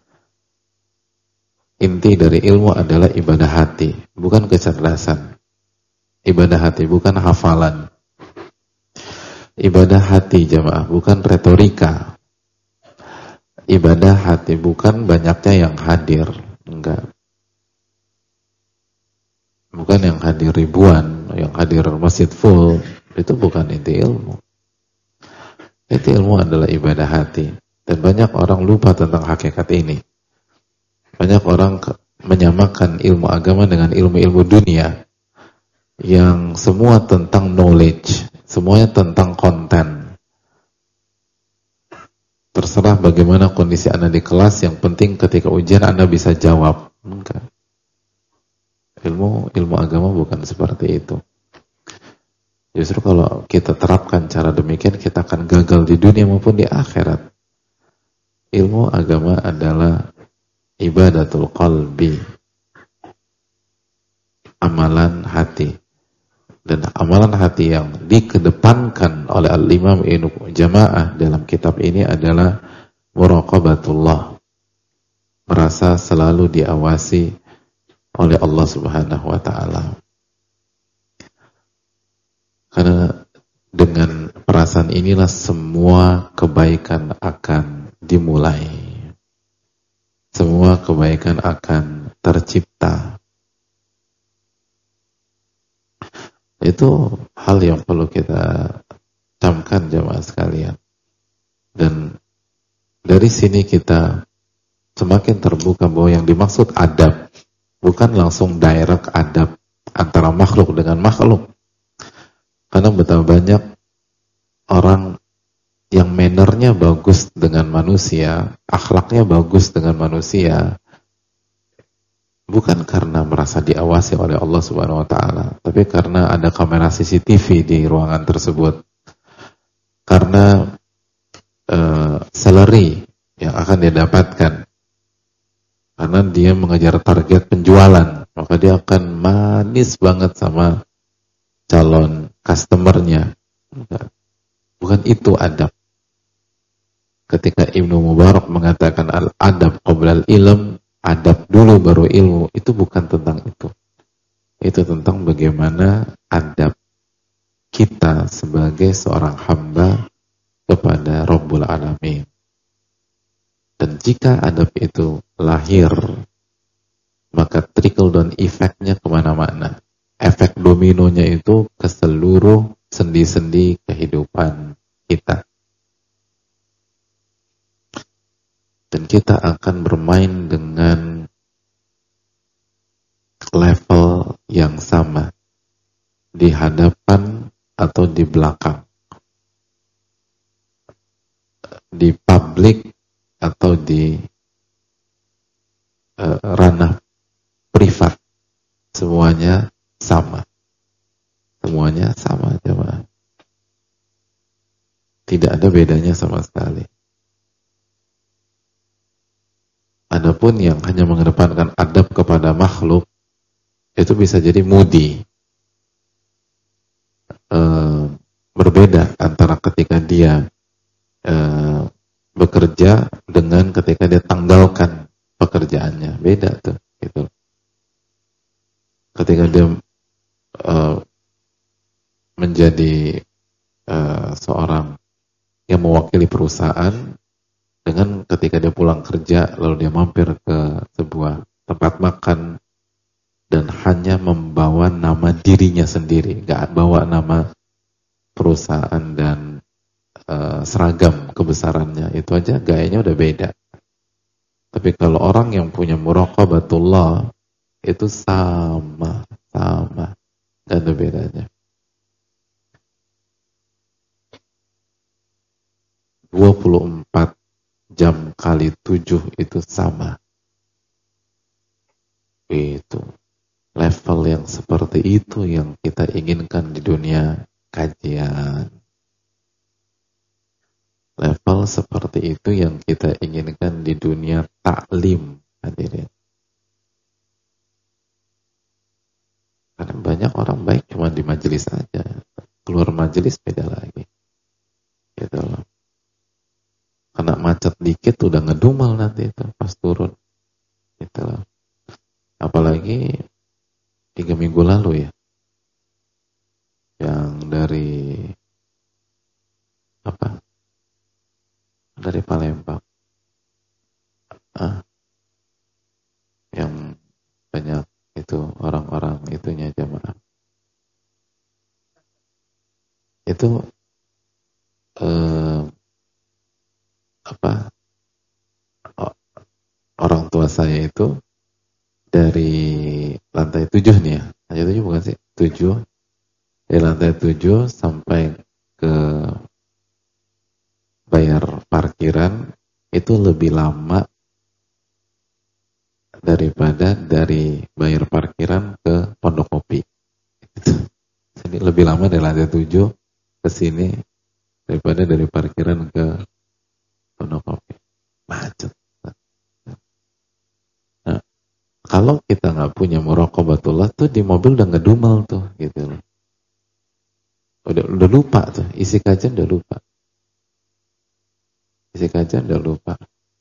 Speaker 1: Inti dari ilmu adalah ibadah hati, bukan kecerdasan. Ibadah hati, bukan hafalan. Ibadah hati jamaah, bukan retorika. Ibadah hati, bukan banyaknya yang hadir. Enggak. Bukan yang hadir ribuan, yang hadir masjid full. Itu bukan inti ilmu. Inti ilmu adalah ibadah hati. Dan banyak orang lupa tentang hakikat ini. Banyak orang menyamakan ilmu agama dengan ilmu-ilmu dunia. Yang semua tentang knowledge. Semuanya tentang konten. Terserah bagaimana kondisi Anda di kelas, yang penting ketika ujian Anda bisa jawab. Enggak. Ilmu agama bukan seperti itu. Justru kalau kita terapkan cara demikian, kita akan gagal di dunia maupun di akhirat. Ilmu agama adalah ibadatul qalbi, amalan hati. Dan amalan hati yang dikedepankan oleh Al-Imam Ibnu Jamaah dalam kitab ini adalah muraqabatullah, merasa selalu diawasi oleh Allah Subhanahu wa Ta'ala. Karena dengan perasaan inilah semua kebaikan akan dimulai, semua kebaikan akan tercipta. Itu hal yang perlu kita camkan jemaah sekalian. Dan dari sini kita semakin terbuka bahwa yang dimaksud adab bukan langsung direct adab antara makhluk dengan makhluk. Karena betapa banyak orang yang mannernya bagus dengan manusia, akhlaknya bagus dengan manusia, bukan karena merasa diawasi oleh Allah Subhanahu wa Ta'ala, tapi karena ada kamera CCTV di ruangan tersebut. Karena salary yang akan dia dapatkan, karena dia mengejar target penjualan, maka dia akan manis banget sama calon customernya. Bukan itu adab. Ketika Ibnu Mubarak mengatakan al-adab qabla al-ilm, adab dulu baru ilmu, itu bukan tentang itu. Itu tentang bagaimana adab kita sebagai seorang hamba kepada Rabbul Alamin. Dan jika adab itu lahir, maka trickle down efeknya kemana-mana. Efek dominonya itu ke seluruh sendi-sendi kehidupan kita. Dan kita akan bermain dengan level yang sama di hadapan atau di belakang, di publik atau di ranah privat. Semuanya sama. Semuanya sama, jemaah. Tidak ada bedanya sama sekali. Adapun yang hanya mengedepankan adab kepada makhluk, itu bisa jadi mudi. Berbeda antara ketika dia bekerja dengan ketika dia tanggalkan pekerjaannya. Beda tuh, gitu. Ketika dia menjadi seorang yang mewakili perusahaan, dengan ketika dia pulang kerja lalu dia mampir ke sebuah tempat makan dan hanya membawa nama dirinya sendiri, nggak bawa nama perusahaan dan seragam kebesarannya, itu aja gayanya udah beda. Tapi kalau orang yang punya muraqabatullah itu sama, nggak ada bedanya. 24 jam kali 7 itu sama. Itu level yang seperti itu yang kita inginkan di dunia kajian. Level seperti itu yang kita inginkan di dunia taklim, hadirin. Karena banyak orang baik cuma di majelis aja, keluar majelis beda lagi. Gitu loh. Kena macet dikit udah ngedumel nanti itu pas turun. Gitu loh. Apalagi 3 minggu lalu ya, yang dari dari Palembang, yang banyak itu orang-orang itunya jamaah itu orang tua saya itu dari lantai 7 nih ya, lantai 7 bukan sih? 7, dari lantai 7 sampai ke bayar parkiran itu lebih lama daripada dari bayar parkiran ke Pondok Kopi. Jadi lebih lama dari lantai 7 ke sini daripada dari parkiran ke Pondok Kopi. Macet. Nah, kalau kita nggak punya muraqabatullah tuh di mobil udah ngedumel tuh, gitu loh. Udah lupa tuh, isi kajian udah lupa. Isi kajian udah lupa.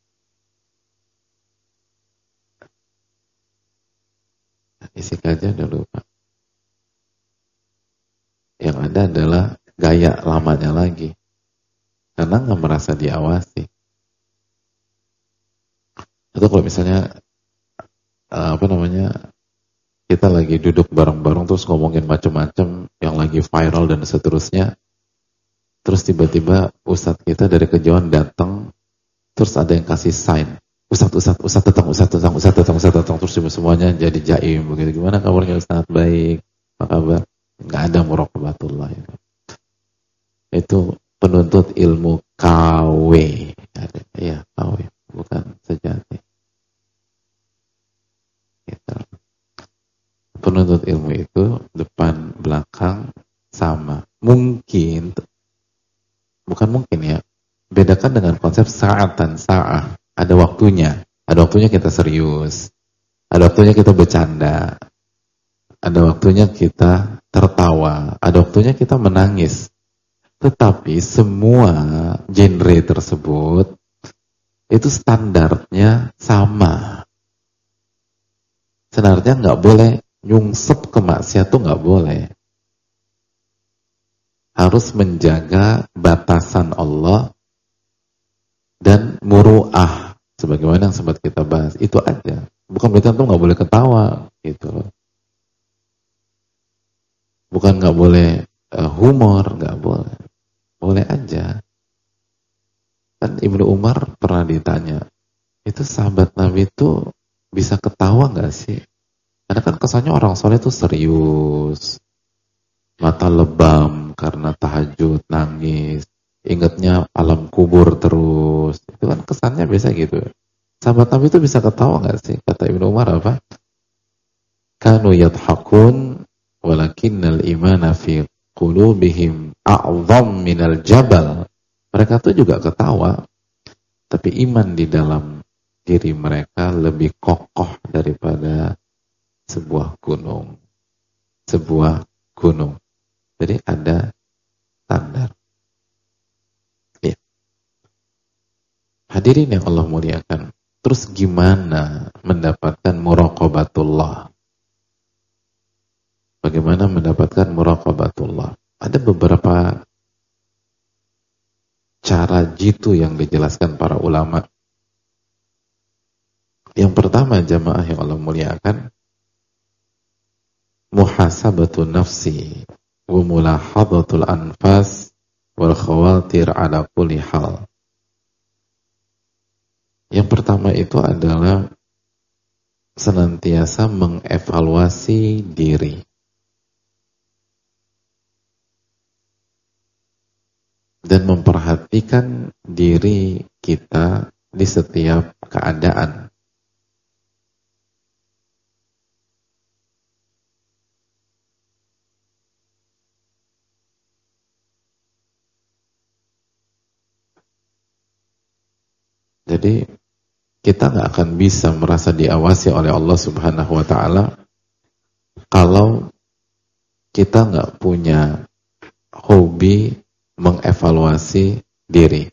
Speaker 1: Isi kajian udah lupa. Yang ada adalah gaya lamanya lagi. Karena nggak merasa diawasi. Atau kalau misalnya kita lagi duduk bareng-bareng terus ngomongin macam-macam yang lagi viral dan seterusnya. Terus tiba-tiba ustadz kita dari kejauhan datang, terus ada yang kasih sign, ustadz datang, terus semuanya jadi jaim begitu. Gimana kabarnya ustadz? Baik, apa kabar? Nggak ada muraqabatullah itu. Itu penuntut ilmu KW, iya KW, bukan sejati. Gitu. Penuntut ilmu itu depan belakang sama, bukan mungkin ya, bedakan dengan konsep saat dan sa'ah. Ada waktunya kita serius, ada waktunya kita bercanda, ada waktunya kita tertawa, ada waktunya kita menangis. Tetapi semua genre tersebut itu standarnya sama. Sebenarnya nggak boleh nyungsep ke maksiat, tuh nggak boleh. Harus menjaga batasan Allah dan muru'ah, sebagaimana yang sempat kita bahas. Itu aja. Bukan berarti antum nggak boleh ketawa, gitu loh. Bukan nggak boleh humor, nggak boleh. Boleh aja. Kan Ibnu Umar pernah ditanya, itu sahabat Nabi itu bisa ketawa nggak sih? Karena kan kesannya orang soleh itu serius, mata lebam karena tahajud, nangis, ingatnya alam kubur terus. Itu kan kesannya biasa gitu. Sahabat Nabi itu bisa ketawa nggak sih? Kata Ibnu Umar apa? Kanu yadhakun walakinnal imana fi qulubihim a'zam minal jabal. Mereka tuh juga ketawa, tapi iman di dalam diri mereka lebih kokoh daripada sebuah gunung. Sebuah gunung. Jadi ada standar. Ya. Hadirin yang Allah muliakan. Terus gimana mendapatkan muraqabatullah? Bagaimana mendapatkan muraqabatullah? Ada beberapa cara jitu yang dijelaskan para ulama. Yang pertama, jamaah yang Allah muliakan, muhasabatu nafsi wa mulahadhatul anfas wal khawatir ala kulli hal. Yang pertama itu adalah senantiasa mengevaluasi diri. Dan memperhatikan diri kita di setiap keadaan. Jadi kita nggak akan bisa merasa diawasi oleh Allah Subhanahu wa Ta'ala kalau kita nggak punya hobi mengevaluasi diri.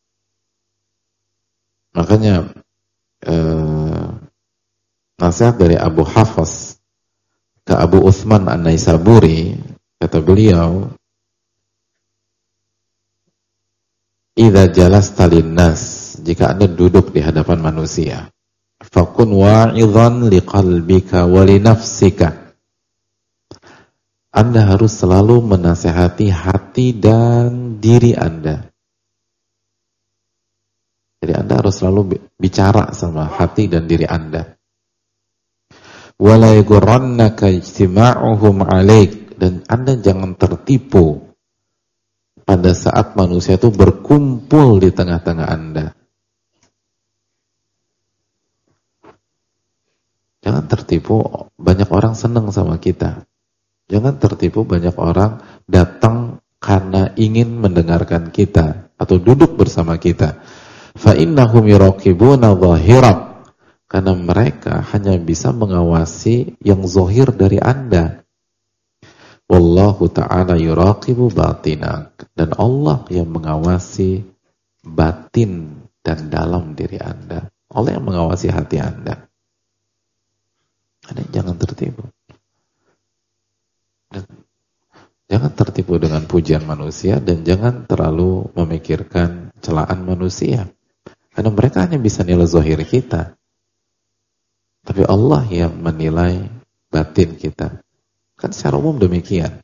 Speaker 1: Makanya nasihat dari Abu Hafs ke Abu Uthman An-Naisaburi, kata beliau, idza jalasta linnas, jika Anda duduk di hadapan manusia, fakun wa'idhan liqalbika wa li nafsika. Anda harus selalu menasehati hati dan diri Anda. Jadi Anda harus selalu bicara sama hati dan diri Anda. Wa la yughurrannaka ijtima'uhum 'alaik, dan Anda jangan tertipu pada saat manusia itu berkumpul di tengah-tengah Anda. Jangan tertipu, banyak orang senang sama kita. Jangan tertipu, banyak orang datang karena ingin mendengarkan kita atau duduk bersama kita. Fa innahum yuraqibuna zahirak, karena mereka hanya bisa mengawasi yang zahir dari Anda. Wallahu ta'ala yuraqibu batinak, dan Allah yang mengawasi batin dan dalam diri Anda. Allah yang mengawasi hati Anda. Anda jangan tertipu. Dan jangan tertipu dengan pujian manusia, dan jangan terlalu memikirkan celaan manusia. Karena mereka hanya bisa nilai zahir kita. Tapi Allah yang menilai batin kita. Kan secara umum demikian.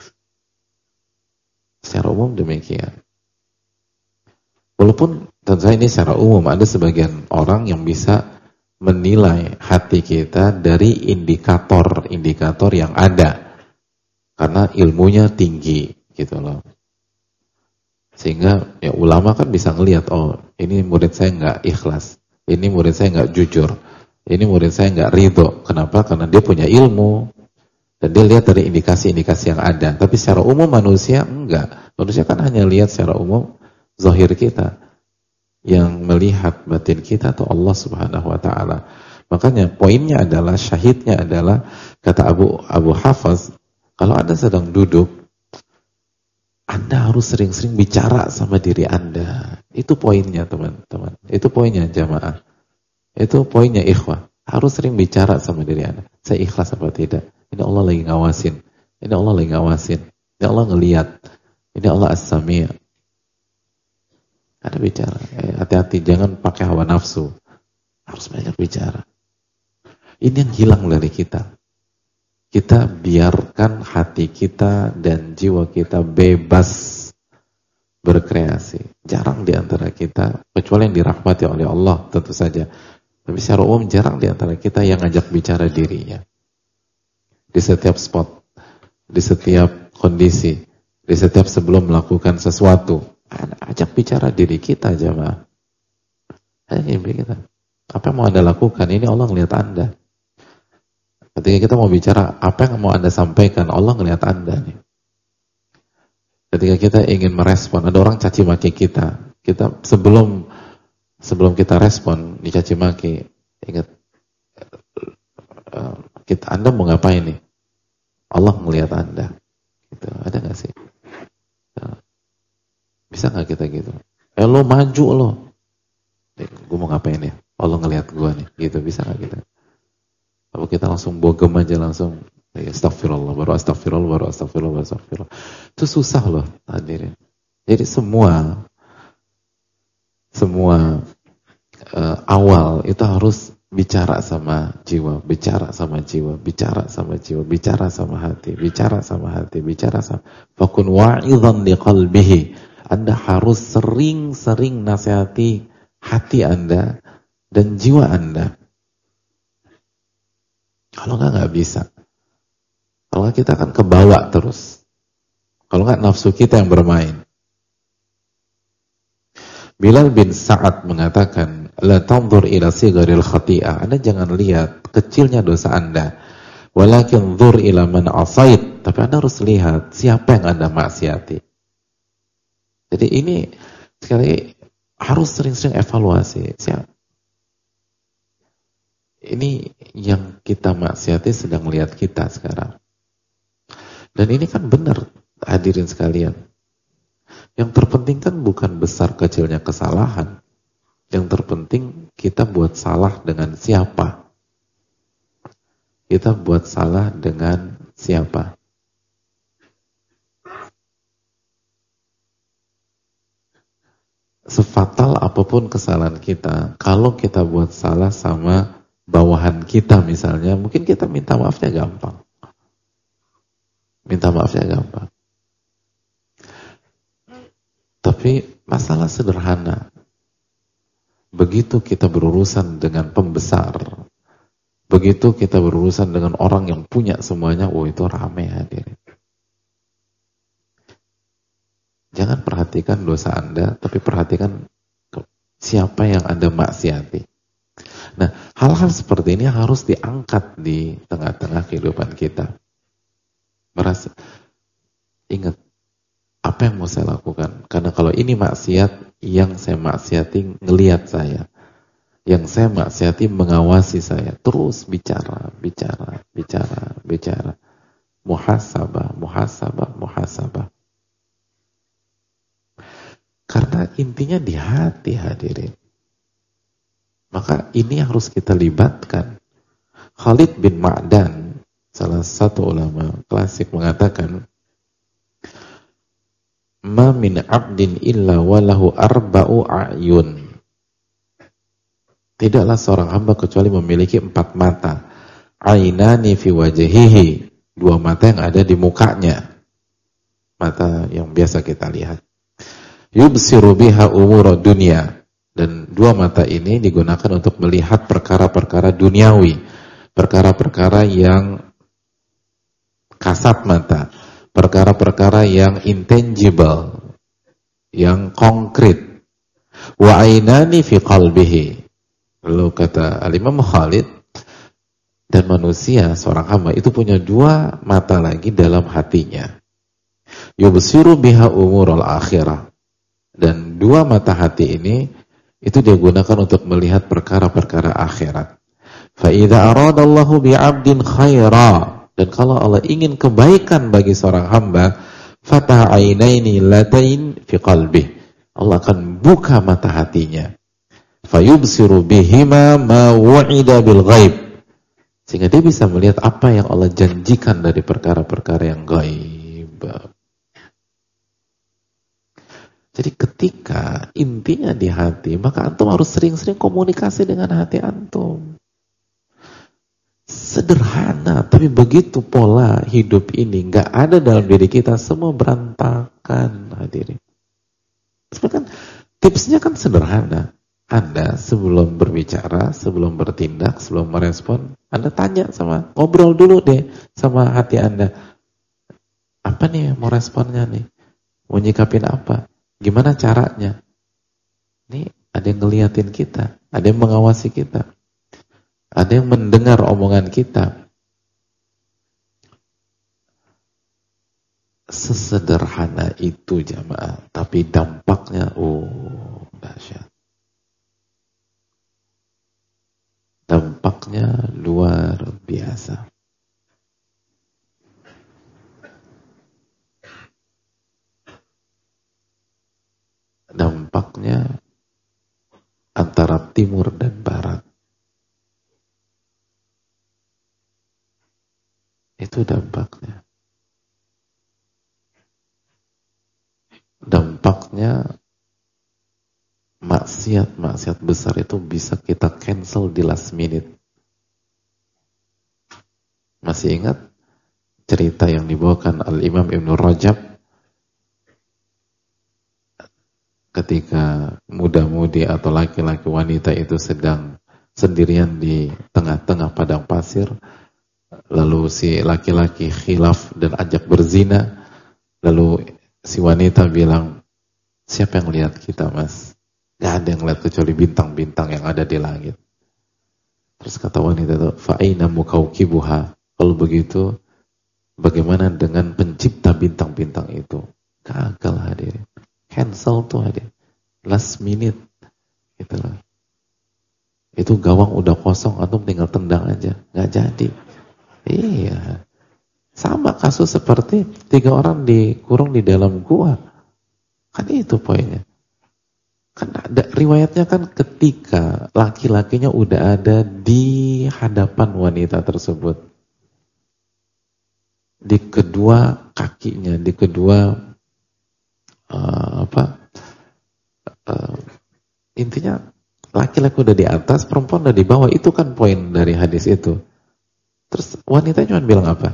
Speaker 1: Secara umum demikian. Walaupun tentu saja ini secara umum, ada sebagian orang yang bisa menilai hati kita dari indikator-indikator yang ada. Karena ilmunya tinggi gitu loh. Sehingga ya ulama kan bisa ngelihat, oh ini murid saya nggak ikhlas, ini murid saya nggak jujur, ini murid saya nggak ridho. Kenapa? Karena dia punya ilmu dan dia lihat dari indikasi-indikasi yang ada. Tapi secara umum manusia enggak. Manusia kan hanya lihat secara umum zahir kita. Yang melihat batin kita atau Allah Subhanahu wa Ta'ala. Makanya poinnya adalah, syahidnya adalah, kata Abu Hafs, kalau Anda sedang duduk, Anda harus sering-sering bicara sama diri Anda. Itu poinnya teman-teman. Itu poinnya jamaah. Itu poinnya ikhwah. Harus sering bicara sama diri Anda. Saya ikhlas apa tidak? Ini Allah lagi ngawasin. Ini Allah lagi ngawasin. Ini Allah ngelihat. Ini Allah as-sami'. Ada bicara. Hati-hati, jangan pakai hawa nafsu. Harus banyak bicara. Ini yang hilang dari kita. Kita biarkan hati kita dan jiwa kita bebas berkreasi. Jarang di antara kita, kecuali yang dirahmati oleh Allah tentu saja. Tapi secara umum jarang di antara kita yang ngajak bicara dirinya. Di setiap spot, di setiap kondisi, di setiap sebelum melakukan sesuatu. Ajak bicara diri kita, jamaah. Ajak diri kita. Apa yang mau Anda lakukan? Ini Allah ngelihat Anda. Ketika kita mau bicara, apa yang mau Anda sampaikan? Allah ngelihat Anda nih. Ketika kita ingin merespon, ada orang caci maki kita. Kita sebelum kita respon dicaci maki, ingat, Anda mau ngapain nih? Allah ngelihat Anda. Gitu. Ada nggak sih? Bisa nggak kita gitu? Lo maju lo. Gue mau ngapain ya? Allah ngelihat gue nih. Gitu, bisa nggak kita? Apa kita langsung bogem aja langsung? Astagfirullah, baru astagfirullah, baru astagfirullah, baru astagfirullah. Itu susah loh hadirin. Jadi semua awal itu harus bicara sama jiwa, bicara sama jiwa, bicara sama jiwa, bicara sama hati, bicara sama hati, bicara sama. Fakun wa'idhan liqalbihi. Anda harus sering-sering nasihati hati Anda dan jiwa Anda. Kalau nggak bisa. Kalau nggak kita akan kebawa terus. Kalau nggak nafsu kita yang bermain. Bilal bin Sa'ad mengatakan, la tanzur ila sigharil khati'ah. Anda jangan lihat kecilnya dosa Anda. Walakin dzur ila man asait. Tapi Anda harus lihat siapa yang Anda maksiati. Jadi ini sekali harus sering-sering evaluasi. Ini yang kita maksiati sedang melihat kita sekarang. Dan ini kan benar, hadirin sekalian. Yang terpenting kan bukan besar kecilnya kesalahan. Yang terpenting kita buat salah dengan siapa. Kita buat salah dengan siapa. Sefatal apapun kesalahan kita, kalau kita buat salah sama bawahan kita misalnya, mungkin kita minta maafnya gampang. Minta maafnya gampang. Tapi masalah sederhana. Begitu kita berurusan dengan pembesar, begitu kita berurusan dengan orang yang punya semuanya, itu rame hadirin. Jangan perhatikan dosa Anda, tapi perhatikan siapa yang Anda maksiati. Nah, hal-hal seperti ini harus diangkat di tengah-tengah kehidupan kita. Merasa, ingat, apa yang mau saya lakukan? Karena kalau ini maksiat, yang saya maksiati ngelihat saya. Yang saya maksiati mengawasi saya. Terus bicara. Muhasabah. Karena intinya di hati hadirin. Maka ini harus kita libatkan. Khalid bin Ma'dan, salah satu ulama klasik mengatakan, ma min abdin illa walahu arba'u a'yun. Tidaklah seorang hamba kecuali memiliki 4 mata. Ainani fi wajhihi, 2 mata yang ada di mukanya. Mata yang biasa kita lihat. Yubsiru biha umur dunia. Dan 2 mata ini digunakan untuk melihat perkara-perkara duniawi. Perkara-perkara yang kasat mata. Perkara-perkara yang intangible, yang konkret. Wa ainani fi qalbihi. Lalu kata Al-Imam Khalid, dan manusia, seorang hamba itu punya 2 mata lagi dalam hatinya. Yubsiru biha umurul akhirah. Dan 2 mata hati ini itu dia gunakan untuk melihat perkara-perkara akhirat. Fa idza aradallahu bi 'abdin khaira. Dan kalau Allah ingin kebaikan bagi seorang hamba, fatah ainaini latain fi qalbih. Allah akan buka mata hatinya. Fayubsiru bihima ma wu'ida bil ghaib. Sehingga dia bisa melihat apa yang Allah janjikan dari perkara-perkara yang gaib. Jadi ketika intinya di hati, maka antum harus sering-sering komunikasi dengan hati antum. Sederhana, tapi begitu pola hidup ini nggak ada dalam diri kita, semua berantakan hadirin. Sebenarnya kan tipsnya kan sederhana. Anda sebelum berbicara, sebelum bertindak, sebelum merespon, Anda tanya ngobrol dulu deh sama hati Anda. Apa nih mau responnya nih? Mau nyikapin apa? Gimana caranya? Nih ada yang ngeliatin kita, ada yang mengawasi kita. Ada yang mendengar omongan kita. Sesederhana itu jamaah, tapi dampaknya dahsyat. Dampaknya luar biasa. Dampaknya antara timur dan barat. Itu dampaknya. Dampaknya maksiat maksiat besar itu bisa kita cancel di last minute. Masih ingat cerita yang dibawakan Al-Imam Ibn Rajab ketika muda-mudi atau laki-laki wanita itu sedang sendirian di tengah-tengah padang pasir, lalu si laki-laki khilaf dan ajak berzina, lalu si wanita bilang, siapa yang lihat kita, mas? Gak ada yang lihat kecuali bintang-bintang yang ada di langit. Terus kata wanita itu, fa'aina mukaukibuha. Kalau begitu, bagaimana dengan pencipta bintang-bintang itu? Gagal hadirin. Cancel tuh hadirin. Last minute. Gitu loh. Itu gawang udah kosong, antum tinggal tendang aja. Gak jadi. Iya. Sama kasus seperti 3 orang dikurung di dalam gua. Kan itu poinnya. Kan ada, riwayatnya kan ketika laki-lakinya udah ada di hadapan wanita tersebut. Di kedua kakinya, di kedua intinya laki-laki udah di atas, perempuan udah di bawah. Itu kan poin dari hadis itu. Terus wanita cuma bilang apa?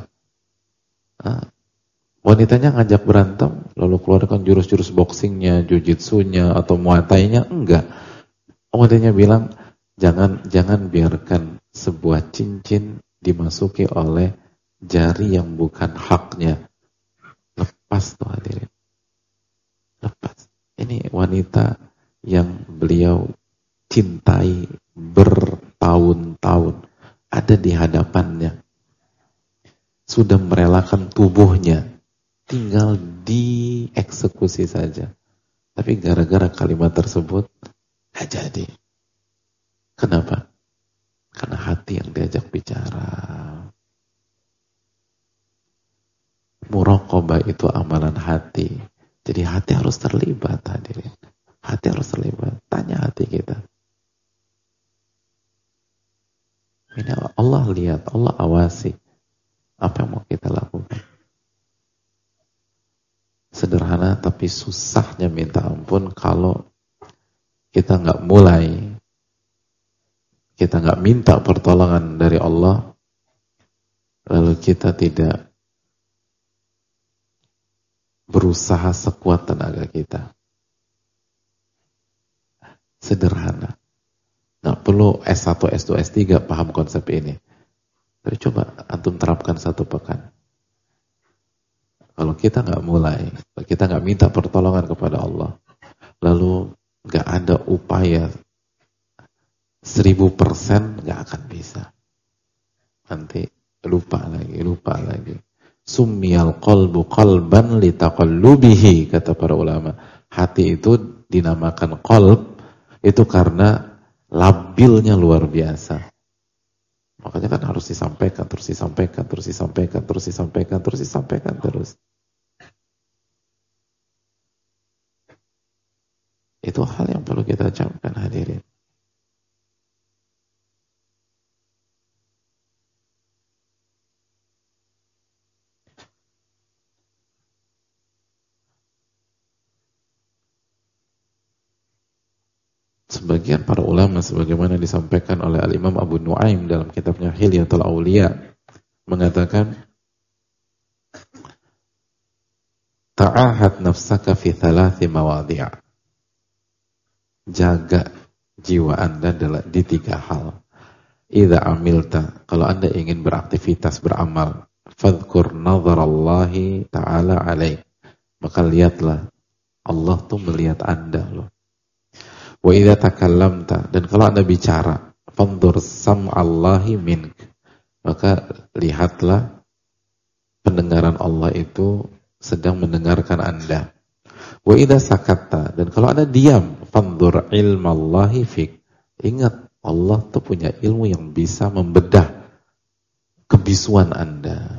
Speaker 1: Wanitanya ngajak berantem, lalu keluarkan jurus-jurus boxingnya, jujitsunya, atau muay thai-nya, enggak. Wanitanya bilang, jangan biarkan sebuah cincin dimasuki oleh jari yang bukan haknya. Lepas tuh hadirin. Lepas. Ini wanita yang beliau cintai bertahun-tahun, ada di hadapannya. Sudah merelakan tubuhnya, tinggal dieksekusi saja. Tapi gara-gara kalimat tersebut gak jadi. Kenapa? Karena hati yang diajak bicara. Muraqabah itu amalan hati. Jadi hati harus terlibat hadirin. Hati harus terlibat. Tanya hati kita. Ini Allah lihat, Allah awasi. Apa yang mau kita lakukan? Sederhana tapi susahnya minta ampun kalau kita nggak mulai, kita nggak minta pertolongan dari Allah, lalu kita tidak berusaha sekuat tenaga kita. Sederhana. Nggak perlu S1, S2, S3 paham konsep ini. Tapi coba antum terapkan 1 pekan. Kalau kita nggak mulai, kita nggak minta pertolongan kepada Allah, lalu nggak ada upaya 1000%, nggak akan bisa. Nanti lupa lagi. Summiyal qalbu qalban litaqallubihi, kata para ulama. Hati itu dinamakan qalb itu karena labilnya luar biasa. Makanya kan harus disampaikan terus. Itu hal yang perlu kita camkan hadirin. Sebagian para ulama sebagaimana disampaikan oleh Al-Imam Abu Nuaim dalam kitabnya Hilyatul Auliya mengatakan, ta'ahad nafsaka fi 3 mawadhi'. Jaga jiwa Anda di 3 hal. Idza amilta, kalau Anda ingin beraktivitas, beramal, fadhkur nadharallahi ta'ala alaih. Maka lihatlah, Allah tuh melihat Anda loh. Wa idza takallamta, dan kalau Anda bicara, fanzur sam'allahi mink. Maka lihatlah pendengaran Allah itu sedang mendengarkan Anda. Wa idza sakatta, dan kalau Anda diam, fanzur ilmallahi fik. Ingat, Allah tuh punya ilmu yang bisa membedah kebisuan Anda.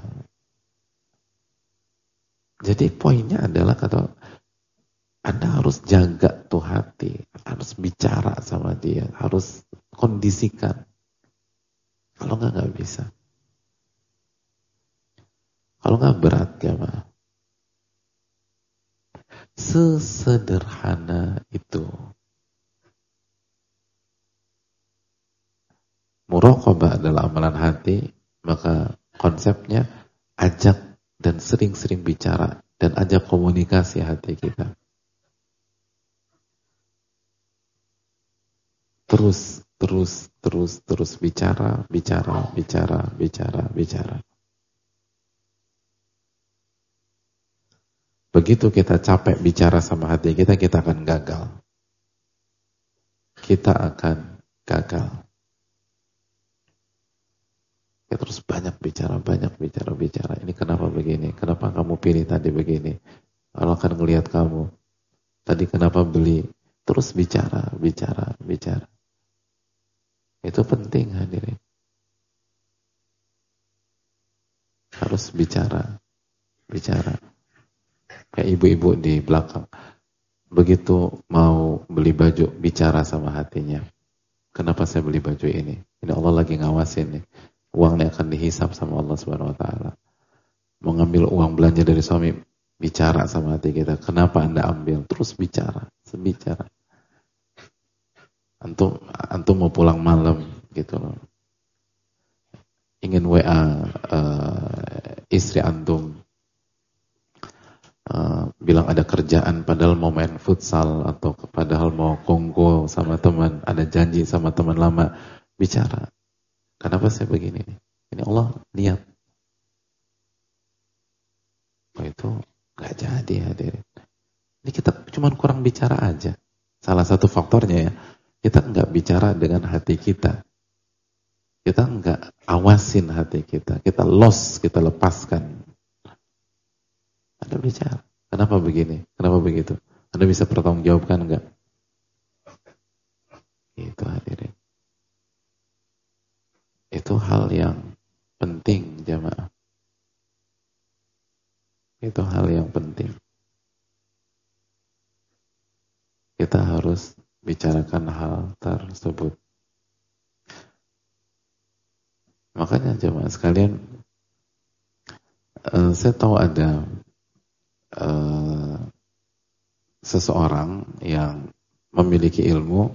Speaker 1: Jadi poinnya adalah kata Anda harus jaga tuh hati, harus bicara sama dia, harus kondisikan. Kalau nggak bisa. Kalau nggak berat ya Pak. Sesederhana itu. muraqabah adalah amalan hati, maka konsepnya ajak dan sering-sering bicara dan ajak komunikasi hati kita. Terus bicara. Begitu kita capek bicara sama hati kita akan gagal. Kita akan gagal. Kita terus banyak bicara. Ini kenapa begini? Kenapa kamu pilih tadi begini? Allah akan ngelihat kamu. Tadi kenapa beli? Terus bicara. Itu penting hadirin. Harus bicara. Kayak ibu-ibu di belakang. Begitu mau beli baju, bicara sama hatinya. Kenapa saya beli baju ini? Ini Allah lagi ngawasin nih. Uangnya akan dihisap sama Allah Subhanahu wa taala. Mau ngambil uang belanja dari suami, bicara sama hati kita. Kenapa Anda ambil? Terus bicara. Antum mau pulang malam gitu loh. Ingin WA istri antum, bilang ada kerjaan padahal mau main futsal atau padahal mau kongko sama teman, ada janji sama teman lama, bicara. Kenapa saya begini? Ini Allah lihat. Itu nggak jadi hadirin. Ini kita cuma kurang bicara aja. Salah satu faktornya ya, kita nggak bicara dengan hati kita. Kita nggak awasin hati kita. Kita lost, kita lepaskan. Anda bicara. Kenapa begini? Kenapa begitu? Anda bisa pertanggungjawabkan nggak? Itu hadirin. Itu hal yang penting jamaah. Itu hal yang penting. Kita harus bicarakan hal tersebut. Makanya jemaah sekalian, saya tahu ada seseorang yang memiliki ilmu,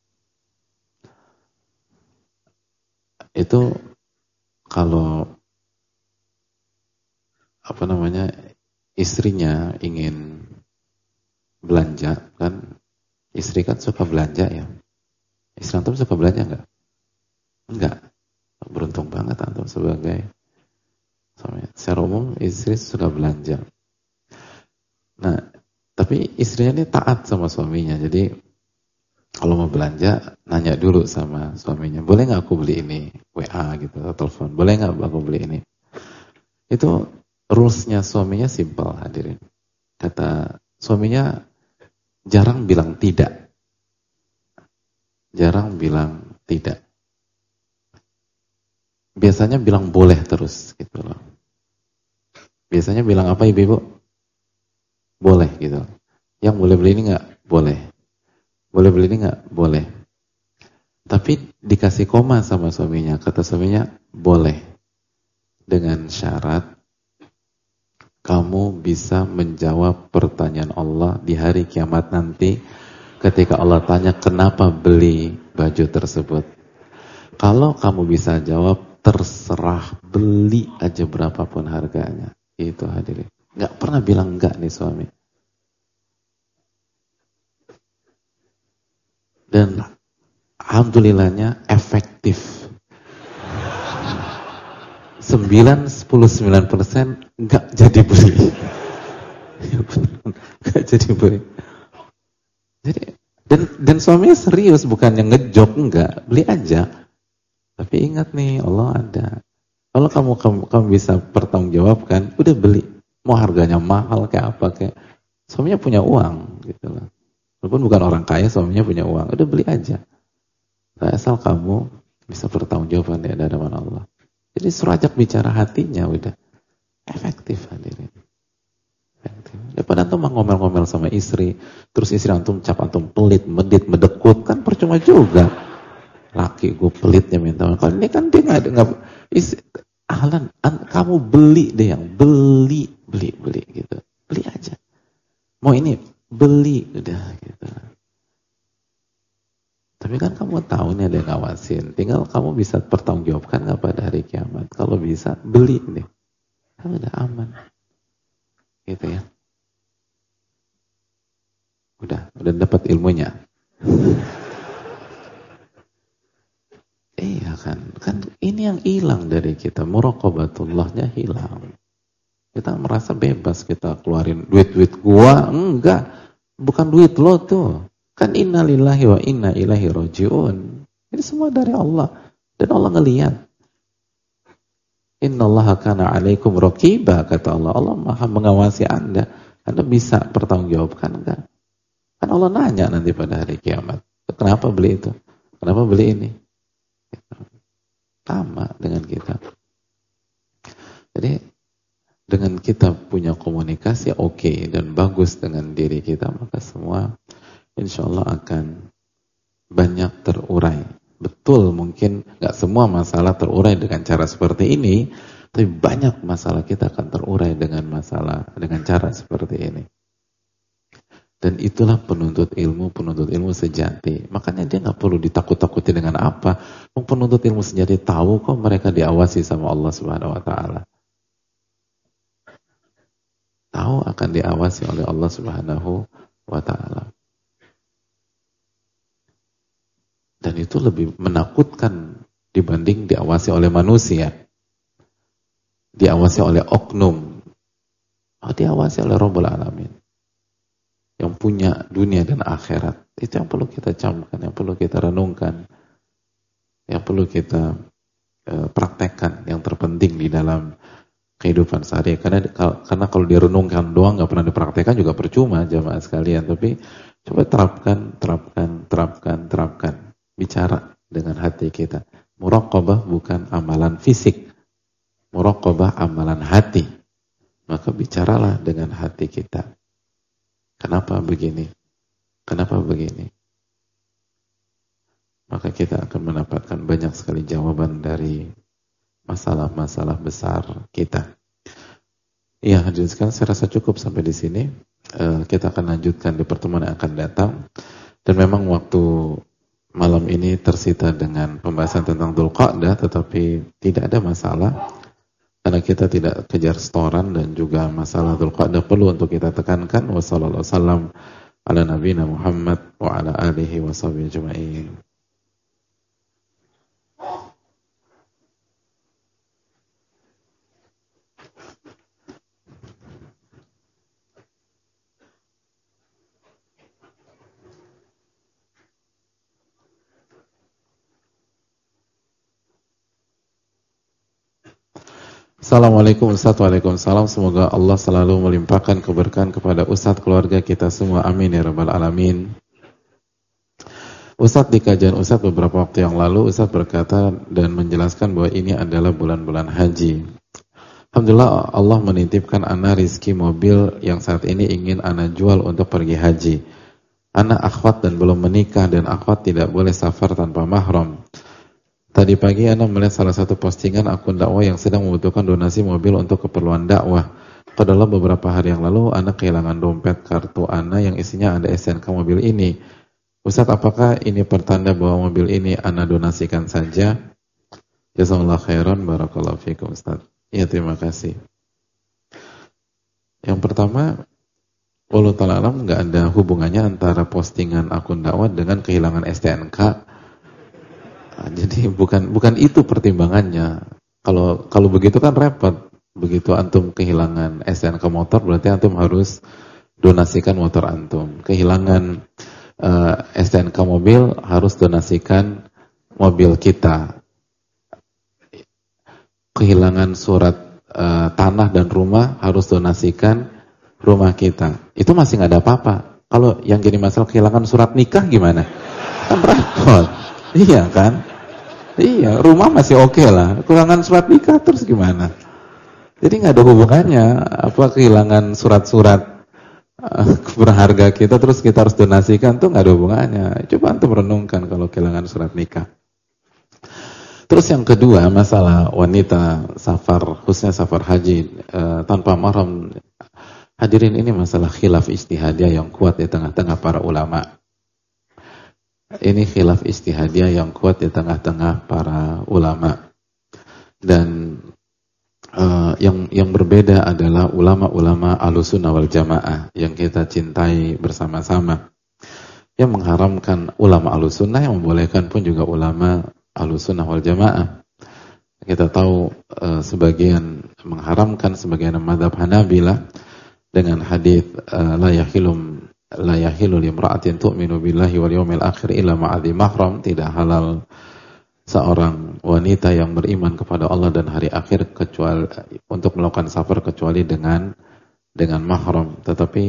Speaker 1: itu kalau istrinya ingin belanja, kan istri kan suka belanja ya. Istri antum suka belanja enggak? Enggak. Beruntung banget antum sebagai suami. Secara umum istri suka belanja. Nah, tapi istrinya ini taat sama suaminya. Jadi kalau mau belanja nanya dulu sama suaminya, boleh nggak aku beli ini? WA gitu atau telepon. Boleh nggak aku beli ini? Itu rules-nya suaminya simpel hadirin. Kata suaminya jarang bilang tidak. Jarang bilang tidak. Biasanya bilang boleh terus gitu loh. Biasanya bilang apa ibu-ibu? Boleh gitu. Yang boleh beli ini enggak? Boleh. Boleh beli ini enggak? Boleh. Tapi dikasih koma sama suaminya. Kata suaminya, boleh. Dengan syarat kamu bisa menjawab pertanyaan Allah di hari kiamat nanti ketika Allah tanya kenapa beli baju tersebut. Kalau kamu bisa jawab, terserah, beli aja berapapun harganya. Itu hadirin. Gak pernah bilang enggak nih suami. Dan alhamdulillahnya efektif. 9-10-9% enggak jadi beli. Enggak jadi beli. Jadi dan suaminya serius, bukannya ngejok, enggak, beli aja. Tapi ingat nih, Allah ada. Kalau kamu bisa pertanggungjawabkan, udah beli. Mau harganya mahal kayak apa kayak, suaminya punya uang gitu loh. Walaupun bukan orang kaya, suaminya punya uang, udah beli aja. Nah, asal kamu bisa pertanggungjawabkan di hadapan Allah. Jadi suruh ajak bicara hatinya, udah efektif hadirin. Efektif. Daripada antum ngomel-ngomel sama istri, terus istri antum cap antum pelit, medit, medekut, kan percuma juga. Laki gue pelitnya minta. Kalau ini kan dia nggak Ahlan, kamu beli deh yang beli gitu, beli aja. Mau ini beli udah gitu. Tapi kan kamu tahu nih ada yang ngawasin. Tinggal kamu bisa pertanggungjawabkan nggak pada hari kiamat. Kalau bisa, beli deh. Kan udah aman. Gitu ya. Udah dapat ilmunya. Iya kan ini yang hilang dari kita. Muraqabatullahnya hilang. Kita merasa bebas kita keluarin duit gua, enggak. Bukan duit lo tuh. Kan inna lillahi wa inna ilaihi raji'un. Ini semua dari Allah. Dan Allah ngelihat. Innallaha kana 'alaikum raqiba, kata Allah. Allah Maha mengawasi Anda. Anda bisa pertanggungjawabkan enggak? Kan Allah nanya nanti pada hari kiamat. Kenapa beli itu? Kenapa beli ini? Sama dengan kita. Jadi dengan kita punya komunikasi oke dan bagus dengan diri kita, maka semua insya Allah akan banyak terurai. Betul, mungkin gak semua masalah terurai dengan cara seperti ini, tapi banyak masalah kita akan terurai dengan cara seperti ini. Dan itulah penuntut ilmu sejati. Makanya dia gak perlu ditakut-takuti dengan apa. Penuntut ilmu sejati tahu kok mereka diawasi sama Allah Subhanahu Wa Taala. Tahu akan diawasi oleh Allah Subhanahu Wa Taala. Dan itu lebih menakutkan dibanding diawasi oleh manusia. Diawasi oleh oknum. Diawasi oleh Rabbul Alamin. Yang punya dunia dan akhirat. Itu yang perlu kita camkan, yang perlu kita renungkan, yang perlu kita praktekkan, yang terpenting di dalam kehidupan sehari-hari. Karena kalau direnungkan doang, nggak pernah dipraktekkan juga percuma, jamaah sekalian. Tapi coba terapkan. Bicara dengan hati kita. Muraqabah bukan amalan fisik. Muraqabah amalan hati. Maka bicaralah dengan hati kita. Kenapa begini? Kenapa begini? Maka kita akan mendapatkan banyak sekali jawaban dari masalah-masalah besar kita. Iya, hadirin sekalian, saya rasa cukup sampai di sini. Kita akan lanjutkan di pertemuan yang akan datang. Dan memang waktu malam ini tersita dengan pembahasan tentang Dzulqa'dah, tetapi tidak ada masalah. Karena kita tidak kejar setoran dan juga masalah Dzulqa'dah perlu untuk kita tekankan. Wassallallahu wasallam ala nabiyina Muhammad wa ala alihi wa sahbihi ajma'in. Assalamualaikum Ustaz. Waalaikumsalam. Semoga Allah selalu melimpahkan keberkahan kepada Ustaz, keluarga kita semua. Amin ya rabbal alamin. Ustaz, di kajian Ustaz beberapa waktu yang lalu, Ustaz berkata dan menjelaskan bahwa ini adalah bulan-bulan haji. Alhamdulillah Allah menitipkan ana rizki mobil yang saat ini ingin ana jual untuk pergi haji. Ana akhwat dan belum menikah, dan akhwat tidak boleh safar tanpa mahram. Tadi pagi Ana melihat salah satu postingan akun dakwah yang sedang membutuhkan donasi mobil untuk keperluan dakwah. Padahal beberapa hari yang lalu Ana kehilangan dompet kartu Ana yang isinya ada SNK mobil ini. Ustaz, apakah ini pertanda bahwa mobil ini Ana donasikan saja? Jazakallahu khairan, barakallahu fikum Ustaz. Ya, terima kasih. Yang pertama, wallahu ta'ala alam, nggak ada hubungannya antara postingan akun dakwah dengan kehilangan STNK. Jadi bukan itu pertimbangannya. Kalau begitu kan repot. Begitu antum kehilangan STNK motor, berarti antum harus donasikan motor antum. Kehilangan STNK mobil, harus donasikan mobil kita. Kehilangan surat tanah dan rumah, harus donasikan rumah kita. Itu masih nggak ada apa-apa. Kalau yang jadi masalah kehilangan surat nikah gimana? Kan repot. Iya kan? Iya, rumah masih oke lah. Kehilangan surat nikah terus gimana? Jadi nggak ada hubungannya apa kehilangan surat-surat berharga kita terus kita harus donasikan, tuh nggak ada hubungannya. Coba antum renungkan kalau kehilangan surat nikah. Terus yang kedua, masalah wanita safar, khususnya safar haji tanpa mahram. Hadirin, ini masalah khilaf ijtihadiyah yang kuat di tengah-tengah para ulama. ini khilaf ijtihadiyah yang kuat di tengah-tengah para ulama. Dan yang berbeda adalah ulama-ulama Ahlussunnah wal Jamaah yang kita cintai bersama-sama, yang mengharamkan ulama Ahlussunnah, yang membolehkan pun juga ulama Ahlussunnah wal Jamaah. Kita tahu sebagian mengharamkan, sebagian mazhab Hanabilah dengan hadis la yahilu limra'atin tu'minu billahi wal yawmil akhir illa ma'adhi mahram, tidak halal seorang wanita yang beriman kepada Allah dan hari akhir kecuali untuk melakukan safar kecuali dengan mahram. Tetapi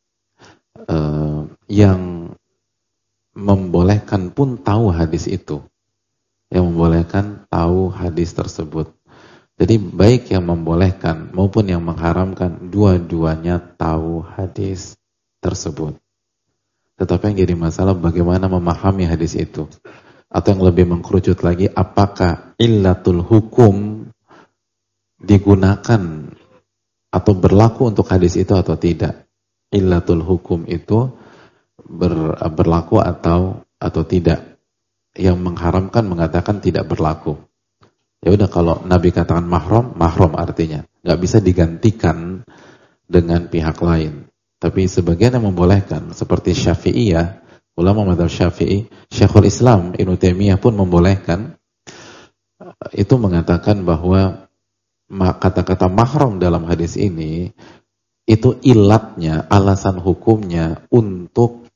Speaker 1: yang membolehkan pun tahu hadis itu, yang membolehkan tahu hadis tersebut. Jadi baik yang membolehkan maupun yang mengharamkan, dua-duanya tahu hadis tersebut. Tetapi yang jadi masalah bagaimana memahami hadis itu. Atau yang lebih mengkerucut lagi, apakah illatul hukum digunakan atau berlaku untuk hadis itu atau tidak. Illatul hukum itu berlaku atau tidak. Yang mengharamkan mengatakan tidak berlaku. Ya udah, kalau Nabi katakan mahram artinya nggak bisa digantikan dengan pihak lain. Tapi sebagian yang membolehkan, seperti Syafi'iyah, ulama mazhab Syafi'i, Syekhul Islam Ibnu Taimiyah pun membolehkan. Itu mengatakan bahwa kata-kata mahram dalam hadis ini itu ilatnya, alasan hukumnya untuk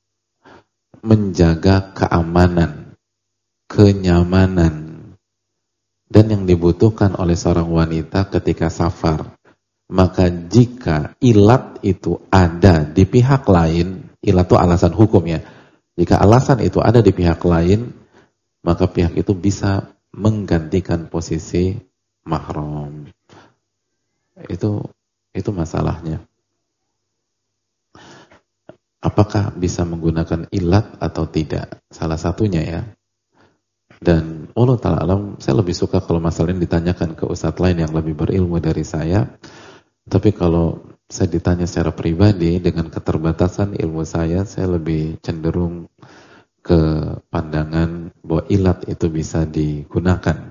Speaker 1: menjaga keamanan, kenyamanan, dan yang dibutuhkan oleh seorang wanita ketika safar. Maka jika ilat itu ada di pihak lain, ilat itu alasan hukumnya. Jika alasan itu ada di pihak lain, maka pihak itu bisa menggantikan posisi mahram. Itu masalahnya. Apakah bisa menggunakan ilat atau tidak? Salah satunya ya. Dan Allah Ta'ala alam, saya lebih suka kalau masalah ini ditanyakan ke ustadz lain yang lebih berilmu dari saya. Tapi kalau saya ditanya secara pribadi, dengan keterbatasan ilmu saya lebih cenderung ke pandangan bahwa ilat itu bisa digunakan.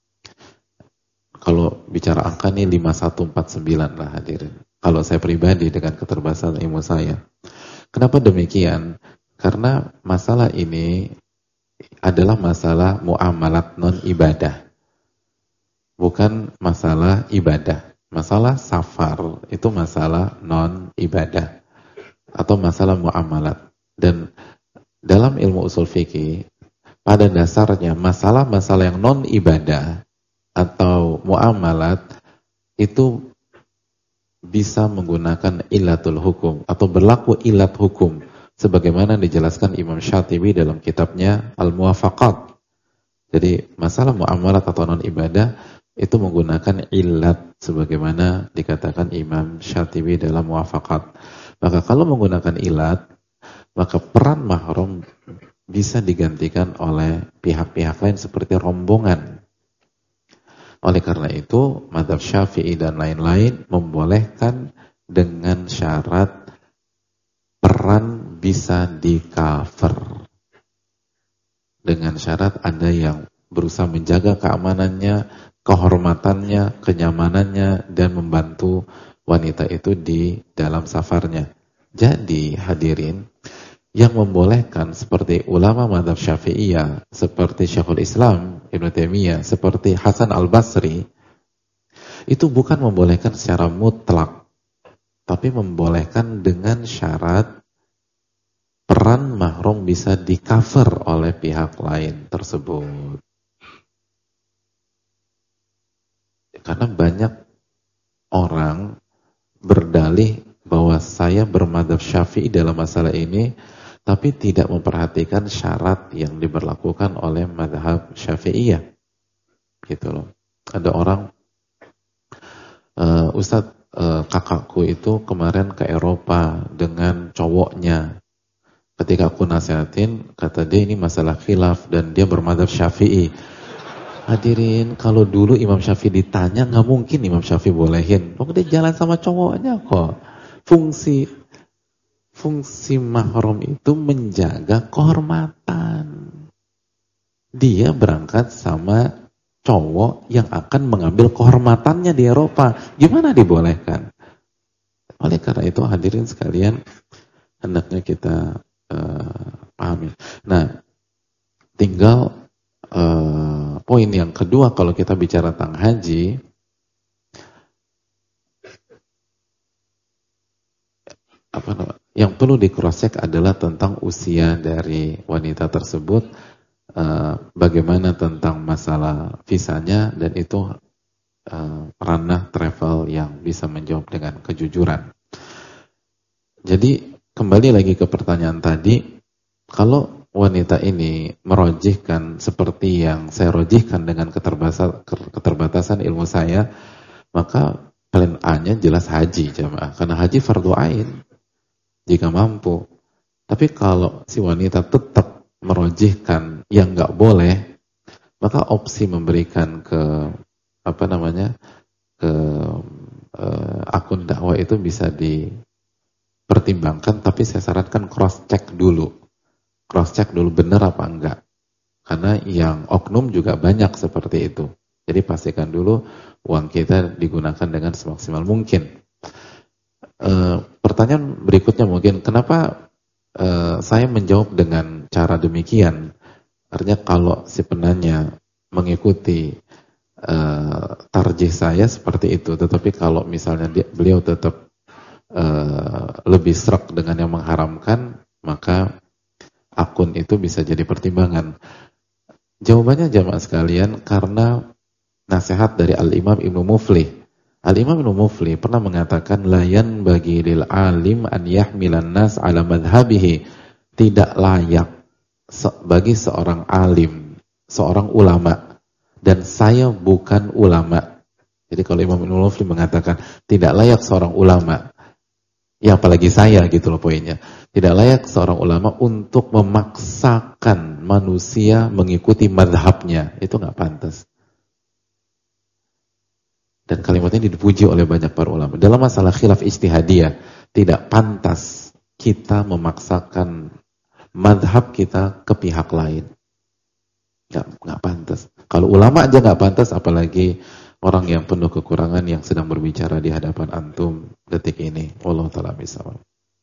Speaker 1: Kalau bicara angka ini 5149 lah hadirin. Kalau saya pribadi dengan keterbatasan ilmu saya. Kenapa demikian? Karena masalah ini adalah masalah muamalat non-ibadah. Bukan masalah ibadah. Masalah safar itu masalah non-ibadah. Atau masalah muamalat. Dan dalam ilmu usul fikih, pada dasarnya masalah-masalah yang non-ibadah atau muamalat itu bisa menggunakan ilatul hukum atau berlaku ilat hukum sebagaimana dijelaskan Imam Syatibi dalam kitabnya Al-Muwafaqat. Jadi masalah muamalat atau non ibadah itu menggunakan ilat sebagaimana dikatakan Imam Syatibi dalam Muwafaqat. Maka kalau menggunakan ilat, maka peran mahram bisa digantikan oleh pihak-pihak lain seperti rombongan. Oleh karena itu, mazhab Syafi'i dan lain-lain membolehkan dengan syarat peran bisa di-cover. Dengan syarat ada yang berusaha menjaga keamanannya, kehormatannya, kenyamanannya, dan membantu wanita itu di dalam safarnya. Jadi hadirin, yang membolehkan seperti ulama mazhab Syafi'iyah, seperti Syekhul Islam Ibnu Taimiyah, seperti Hasan Al-Basri, itu bukan membolehkan secara mutlak, tapi membolehkan dengan syarat peran mahram bisa di-cover oleh pihak lain tersebut. Karena banyak orang berdalih bahwa saya bermadzhab Syafi'i dalam masalah ini, tapi tidak memperhatikan syarat yang diberlakukan oleh mazhab Syafi'iyah. Gitu loh. Ada orang, Ustadz, kakakku itu kemarin ke Eropa dengan cowoknya. Ketika aku nasihatin, kata dia ini masalah khilaf dan dia bermadzhab Syafi'i. Hadirin, kalau dulu Imam Syafi'i ditanya, nggak mungkin Imam Syafi'i bolehin. Oh, dia jalan sama cowoknya kok. Fungsi mahram itu menjaga kehormatan. dia berangkat sama cowok yang akan mengambil kehormatannya di Eropa. Gimana dibolehkan? Oleh karena itu hadirin sekalian, hendaknya kita pahami. Nah, tinggal poin yang kedua kalau kita bicara tentang haji, yang perlu di cross check adalah tentang usia dari wanita tersebut, bagaimana tentang masalah visanya, dan itu ranah travel yang bisa menjawab dengan kejujuran. Jadi kembali lagi ke pertanyaan tadi, kalau wanita ini merojihkan seperti yang saya rojihkan dengan keterbatasan ilmu saya, maka plan A-nya jelas haji, jamaah. Karena haji fardu ain jika mampu. Tapi kalau si wanita tetap merojihkan yang nggak boleh, maka opsi memberikan ke akun dakwah itu bisa dipertimbangkan, tapi saya sarankan cross check dulu benar apa enggak, karena yang oknum juga banyak seperti itu. Jadi pastikan dulu uang kita digunakan dengan semaksimal mungkin. Pertanyaan berikutnya mungkin, kenapa saya menjawab dengan cara demikian? Artinya kalau si penanya mengikuti tarjih saya seperti itu, tetapi kalau misalnya beliau tetap lebih sreg dengan yang mengharamkan, maka akun itu bisa jadi pertimbangan. Jawabannya jamaah sekalian, karena nasihat dari Al-Imam Ibnu Muflih. Al-Imam Ibnu Muflih pernah mengatakan, layan bagi lil alim an yahmilan nas ala madhabihi. Tidak layak bagi seorang alim, seorang ulama, dan saya bukan ulama. Jadi kalau Imam Ibnu Muflih mengatakan tidak layak seorang ulama, ya apalagi saya gitu loh poinnya. Tidak layak seorang ulama untuk memaksakan manusia mengikuti madhabnya. Itu nggak pantas. Dan kalimat ini dipuji oleh banyak para ulama. Dalam masalah khilaf ijtihadiyah, tidak pantas kita memaksakan madhab kita ke pihak lain. Nggak pantas. Kalau ulama aja nggak pantas, apalagi orang yang penuh kekurangan yang sedang berbicara di hadapan antum detik ini. Wallahu ta'ala bishawab.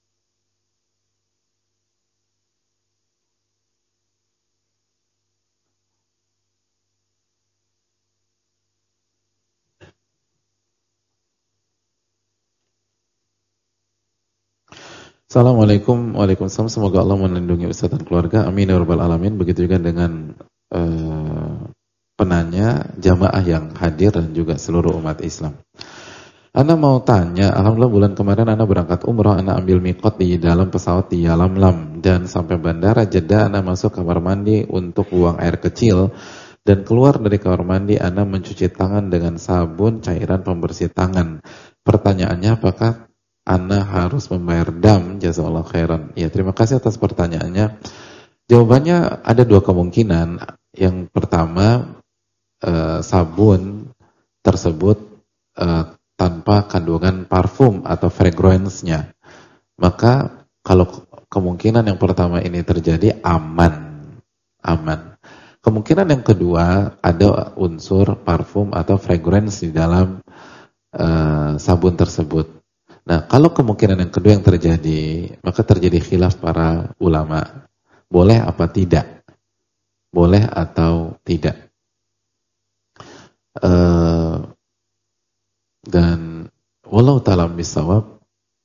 Speaker 1: Assalamualaikum. Waalaikumsalam. Semoga Allah melindungi Ustaz dan keluarga. Amin ya rabbal alamin. Begitu juga dengan penanya, jamaah yang hadir, dan juga seluruh umat Islam. Ana mau tanya, alhamdulillah bulan kemarin Ana berangkat umrah, Ana ambil miqat di dalam pesawat di Yalamlam, dan sampai bandara Jeddah Ana masuk kamar mandi untuk buang air kecil, dan keluar dari kamar mandi Ana mencuci tangan dengan sabun cairan pembersih tangan. Pertanyaannya, apakah Ana harus membayar dam? Jazakallahu khairan. Ya, terima kasih atas pertanyaannya. Jawabannya ada dua kemungkinan. Yang pertama, sabun tersebut tanpa kandungan parfum atau fragrance-nya. Maka kalau kemungkinan yang pertama ini terjadi, aman. Kemungkinan yang kedua, ada unsur parfum atau fragrance di dalam sabun tersebut. Nah, kalau kemungkinan yang kedua yang terjadi, maka terjadi khilaf para ulama. Boleh apa tidak? Boleh atau tidak? Dan wallahu ta'ala bishawab,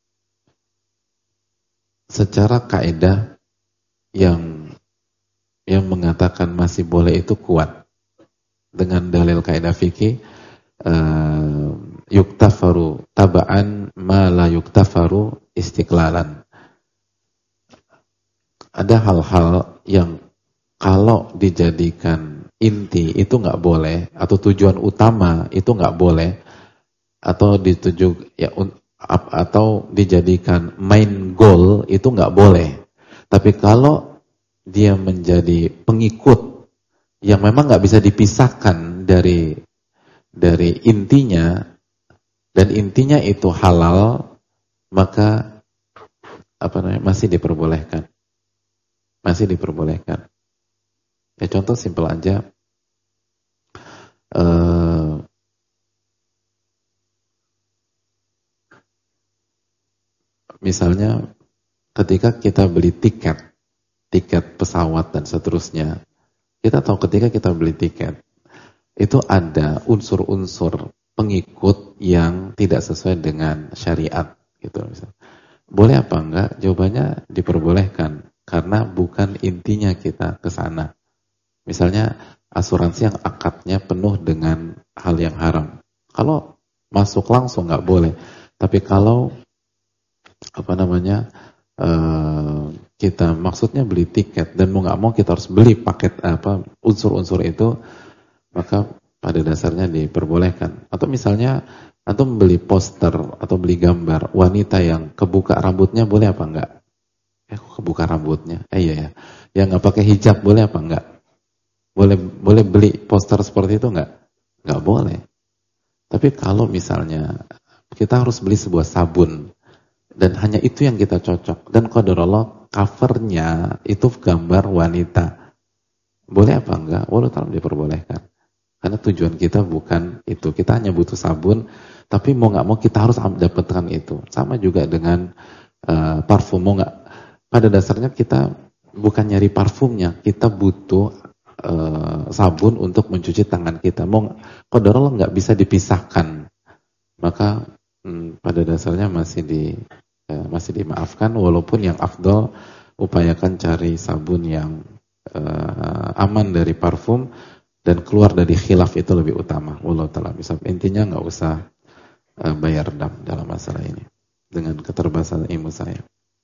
Speaker 1: secara kaidah yang mengatakan masih boleh itu kuat dengan dalil kaidah fikih, yuktafaru taba'an ma la yuktafaru istiqlalan. Ada hal-hal yang kalau dijadikan inti itu nggak boleh, atau tujuan utama itu nggak boleh, atau atau dijadikan main goal itu nggak boleh. Tapi kalau dia menjadi pengikut yang memang nggak bisa dipisahkan dari intinya, dan intinya itu halal, maka masih diperbolehkan. Ya contoh simpel aja. Misalnya ketika kita beli tiket pesawat dan seterusnya, kita tahu ketika kita beli tiket itu ada unsur-unsur pengikut yang tidak sesuai dengan syariat gitu misalnya. Boleh apa enggak? Jawabannya diperbolehkan karena bukan intinya kita ke sana. Misalnya asuransi yang akadnya penuh dengan hal yang haram. Kalau masuk langsung enggak boleh. Tapi kalau kita maksudnya beli tiket dan mau nggak mau kita harus beli paket unsur-unsur itu, maka pada dasarnya diperbolehkan. Atau misalnya antum beli poster atau beli gambar wanita yang kebuka rambutnya, boleh apa enggak? Kok kebuka rambutnya? Iya ya. Yang nggak pakai hijab boleh apa enggak? Boleh beli poster seperti itu enggak? Enggak boleh. Tapi kalau misalnya kita harus beli sebuah sabun dan hanya itu yang kita cocok, dan qadarullah covernya itu gambar wanita, boleh apa enggak? Walau taala diperbolehkan. Karena tujuan kita bukan itu, kita hanya butuh sabun, tapi mau nggak mau kita harus dapatkan itu. Sama juga dengan parfum, mau nggak, pada dasarnya kita bukan nyari parfumnya, kita butuh sabun untuk mencuci tangan kita. Mau qadarullah nggak bisa dipisahkan, maka pada dasarnya masih dimaafkan, walaupun yang afdal upayakan cari sabun yang aman dari parfum dan keluar dari khilaf, itu lebih utama. Wallahu ta'ala bisa. Intinya nggak usah bayar dam dalam masalah ini dengan keterbatasan ilmu saya.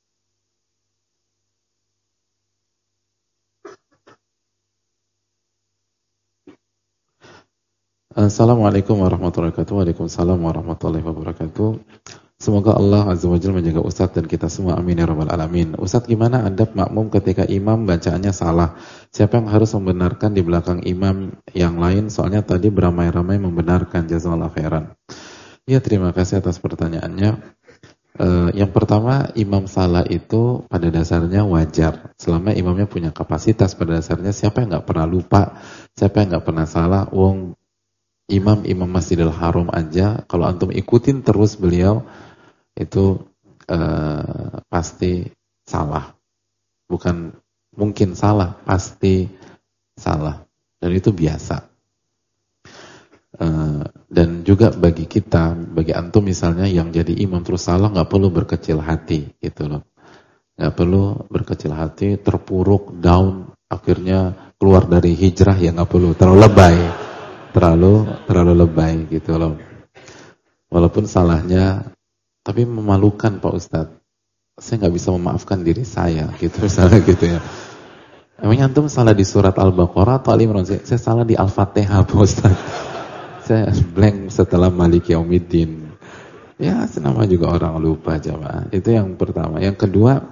Speaker 1: Assalamualaikum warahmatullahi wabarakatuh. Waalaikumsalam warahmatullahi wabarakatuh. Semoga Allah Azza wa Jalla menjaga Ustadz dan kita semua, amin ya rabbal alamin. Ustadz, gimana adab makmum ketika imam bacaannya salah? Siapa yang harus membenarkan di belakang imam yang lain? Soalnya tadi beramai-ramai membenarkan. Jazakallahu khairan. Ya, terima kasih atas pertanyaannya. Yang pertama, imam salah itu pada dasarnya wajar. Selama imamnya punya kapasitas, pada dasarnya siapa yang nggak pernah lupa, siapa yang nggak pernah salah? Wong imam Masjidil Haram aja, kalau antum ikutin terus beliau, itu pasti salah. Bukan mungkin salah, pasti salah. Dan itu biasa. Dan juga bagi kita, bagi antum misalnya yang jadi imam terus salah, nggak perlu berkecil hati, gitu loh. Nggak perlu berkecil hati, terpuruk, down, akhirnya keluar dari hijrah, ya nggak perlu, terlalu lebay. Terlalu lebay gitu loh. Walaupun salahnya, tapi memalukan Pak Ustadz. Saya nggak bisa memaafkan diri saya gitu, misalnya gitu ya. Emangnya antum salah di surat Al-Baqarah atau Al-Imran? Saya salah di Al-Fatihah Pak Ustadz. Saya blank setelah Maliki Yaumiddin. Ya, nama juga orang lupa jamaah. Itu yang pertama. Yang kedua,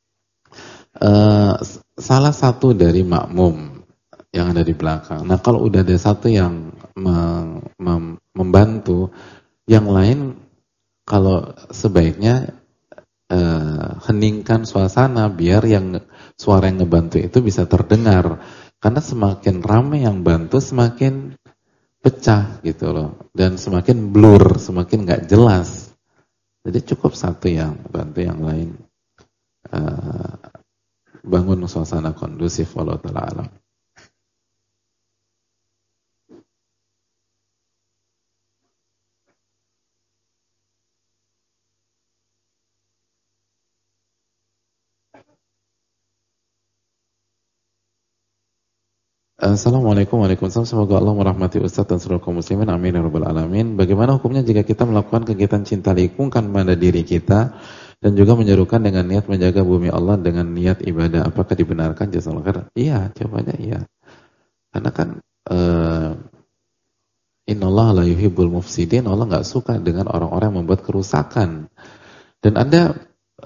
Speaker 1: salah satu dari makmum yang ada di belakang. Nah, kalau udah ada satu yang membantu, yang lain kalau sebaiknya heningkan suasana biar yang suara yang ngebantu itu bisa terdengar. Karena semakin ramai yang bantu, semakin pecah gitu loh, dan semakin blur, semakin nggak jelas. Jadi cukup satu yang bantu, yang lain bangun suasana kondusif. Wallahu ta'ala alam. Assalamualaikum warahmatullahi wabarakatuh. Semoga Allah merahmati Ustaz dan seluruh kaum muslimin, amin ya rabbal alamin. Bagaimana hukumnya jika kita melakukan kegiatan cinta lingkungan pada diri kita dan juga menyerukan dengan niat menjaga bumi Allah dengan niat ibadah? Apakah dibenarkan? Jazakallahu khairan. Iya, jawabannya iya. Karena kan innallaha la yuhibbul mufsidin, Allah enggak suka dengan orang-orang yang membuat kerusakan. Dan Anda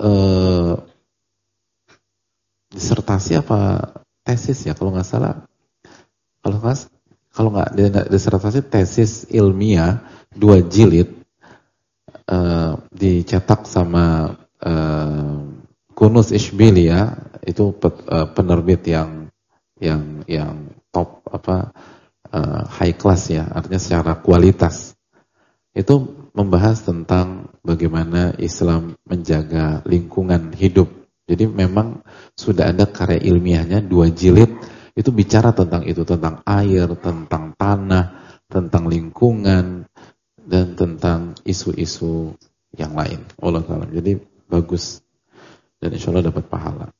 Speaker 1: disertasi apa tesis ya kalau nggak salah? Kalau nggak disertasi, tesis ilmiah 2 jilid dicetak sama Kunuz Ishbilia, itu penerbit yang yang top high class ya, artinya secara kualitas. Itu membahas tentang bagaimana Islam menjaga lingkungan hidup. Jadi memang sudah ada karya ilmiahnya 2 jilid itu bicara tentang itu, tentang air, tentang tanah, tentang lingkungan, dan tentang isu-isu yang lain. Allah Ta'ala. Jadi bagus dan insya Allah dapat pahala.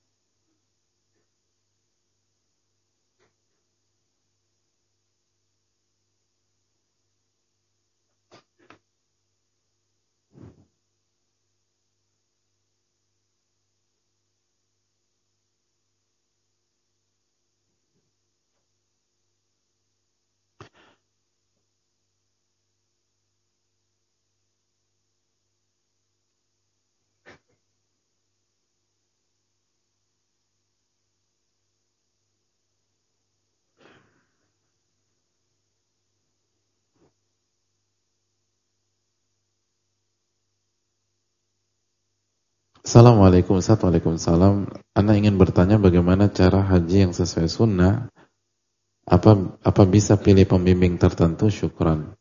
Speaker 1: Assalamualaikum Ustaz. Waalaikumsalam. Ana ingin bertanya bagaimana cara haji yang sesuai sunnah. Apa bisa pilih pembimbing tertentu? Syukran.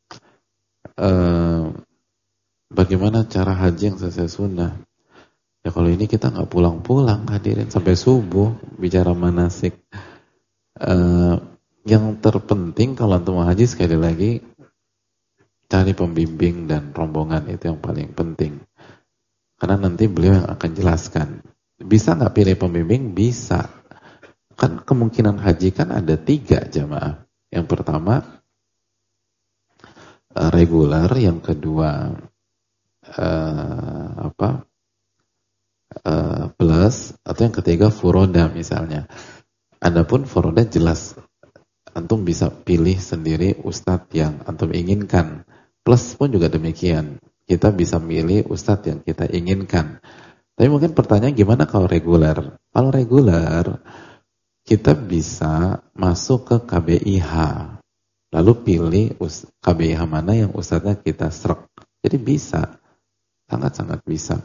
Speaker 1: Bagaimana cara haji yang sesuai sunnah? Ya kalau ini kita nggak pulang-pulang, hadirin sampai subuh bicara manasik. Yang terpenting kalau antum haji sekali lagi cari pembimbing dan rombongan, itu yang paling penting. Karena nanti beliau yang akan jelaskan. Bisa nggak pilih pembimbing? Bisa. Kan kemungkinan haji kan ada 3 jamaah. Yang pertama reguler, yang kedua plus, atau yang ketiga furoda misalnya. Adapun furoda jelas antum bisa pilih sendiri ustadz yang antum inginkan. Plus pun juga demikian. Kita bisa milih ustadz yang kita inginkan. Tapi mungkin pertanyaan gimana kalau reguler? Kalau reguler, kita bisa masuk ke KBIH. Lalu pilih KBIH mana yang ustadznya kita srek. Jadi bisa. Sangat-sangat bisa.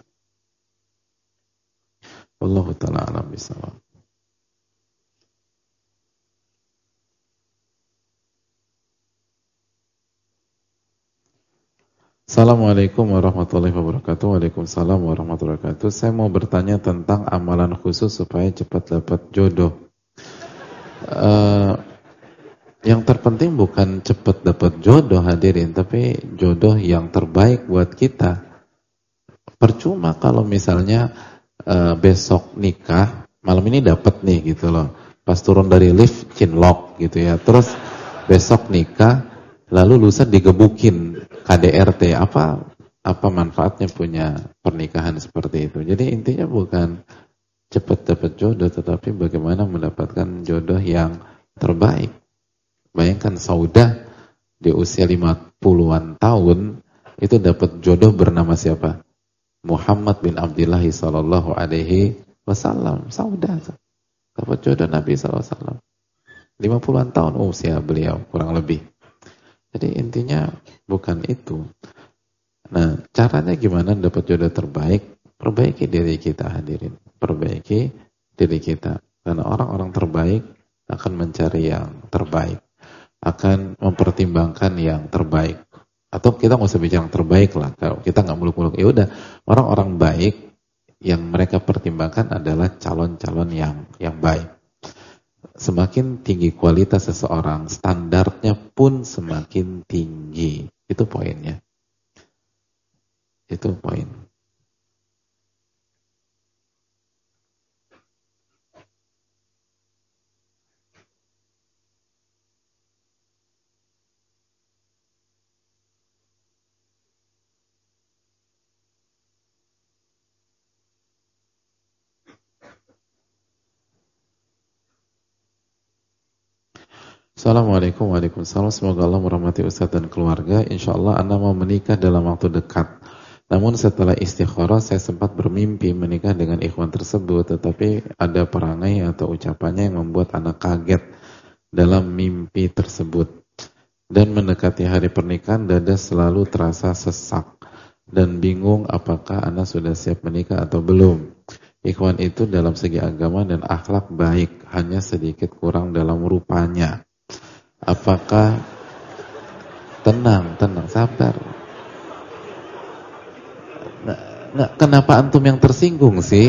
Speaker 1: Wallahu ta'ala alam bisawab. Assalamualaikum warahmatullahi wabarakatuh. Waalaikumsalam warahmatullahi wabarakatuh. Saya mau bertanya tentang amalan khusus supaya cepat dapat jodoh. Yang terpenting bukan cepat dapat jodoh hadirin, tapi jodoh yang terbaik buat kita. Percuma kalau misalnya besok nikah, malam ini dapat nih gitu loh. Pas turun dari lift cinlok gitu ya. Terus besok nikah, lalu lusa digebukin KDRT, apa manfaatnya punya pernikahan seperti itu? Jadi intinya bukan cepat dapat jodoh, tetapi bagaimana mendapatkan jodoh yang terbaik. Bayangkan Saudah di usia 50-an tahun itu dapat jodoh bernama siapa? Muhammad bin Abdullah sallallahu alaihi wasallam. Saudah dapat jodoh Nabi sallallahu alaihi wasallam. 50-an tahun usia beliau kurang lebih. Jadi intinya bukan itu. Nah, caranya gimana dapat jodoh terbaik? Perbaiki diri kita hadirin. Perbaiki diri kita. Karena orang-orang terbaik akan mencari yang terbaik. Akan mempertimbangkan yang terbaik. Atau kita nggak usah bicara yang terbaik lah. Kalau kita nggak muluk-muluk, ya udah. Orang-orang baik yang mereka pertimbangkan adalah calon-calon yang baik. Semakin tinggi kualitas seseorang, standarnya pun semakin tinggi. Itu poinnya. Itu poin. Assalamualaikum warahmatullahi wabarakatuh. Semoga Allah merahmati Ustaz dan keluarga. Insya Allah Anda mau menikah dalam waktu dekat. Namun setelah istikharah saya sempat bermimpi menikah dengan ikhwan tersebut, tetapi ada perangai atau ucapannya yang membuat Anda kaget dalam mimpi tersebut. Dan mendekati hari pernikahan, dada selalu terasa sesak dan bingung apakah Anda sudah siap menikah atau belum. Ikhwan itu dalam segi agama dan akhlak baik, hanya sedikit kurang dalam rupanya. Apakah tenang, sabar. Nah, kenapa antum yang tersinggung sih?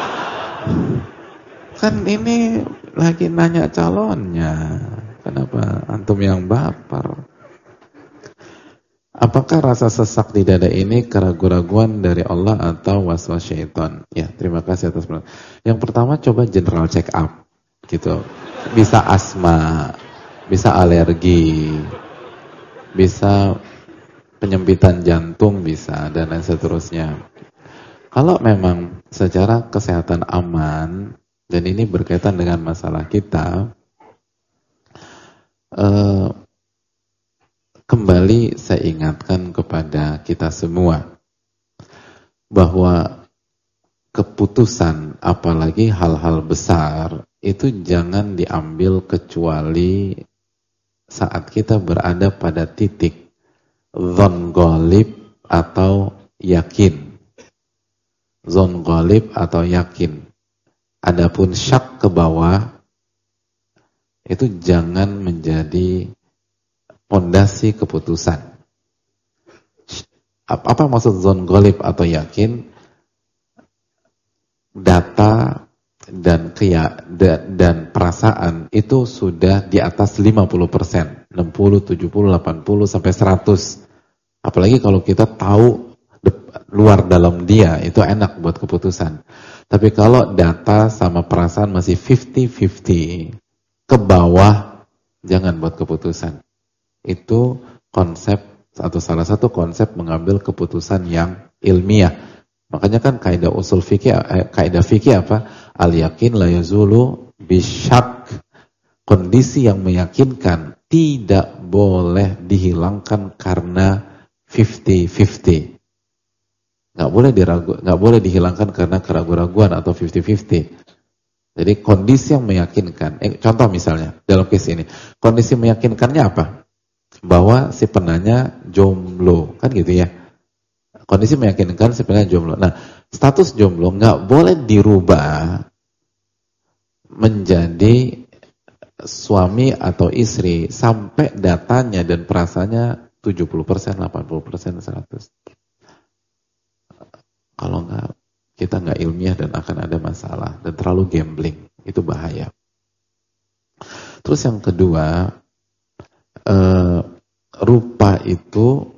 Speaker 1: Kan ini lagi nanya calonnya. Kenapa antum yang baper? Apakah rasa sesak di dada ini keraguan-raguan dari Allah atau waswas syaitan? Ya, terima kasih atas pertanyaan. Yang pertama coba general check up gitu. Bisa asma, bisa alergi, bisa penyempitan jantung bisa, dan lain seterusnya. Kalau memang secara kesehatan aman dan ini berkaitan dengan masalah kita, kembali saya ingatkan kepada kita semua bahwa keputusan, apalagi hal-hal besar, itu jangan diambil kecuali saat kita berada pada titik dzon ghalib atau yakin. Dzon ghalib atau yakin. Adapun syak ke bawah itu jangan menjadi pondasi keputusan. Apa maksud dzon ghalib atau yakin? Data dan perasaan itu sudah di atas 50%, 60, 70, 80 sampai 100. Apalagi kalau kita tahu luar dalam dia, itu enak buat keputusan. Tapi kalau data sama perasaan masih 50-50 ke bawah, jangan buat keputusan. Itu konsep atau salah satu konsep mengambil keputusan yang ilmiah. Makanya kan kaidah usul fikih, kaidah fikih apa? Al yakin la yazulu bisyak. Kondisi yang meyakinkan tidak boleh dihilangkan karena 50-50. Nggak boleh dihilangkan karena keraguan-raguan atau 50-50. Jadi kondisi yang meyakinkan, contoh misalnya dalam case ini, kondisi meyakinkannya apa? Bahwa si penanya jomblo, kan gitu ya. Kondisi meyakinkan si penanya jomblo. Nah, status jomblo nggak boleh dirubah menjadi suami atau istri sampai datanya dan perasaannya 70%, 80%, 100%. Kalau nggak, kita nggak ilmiah dan akan ada masalah dan terlalu gambling, itu bahaya. Terus yang kedua, rupa itu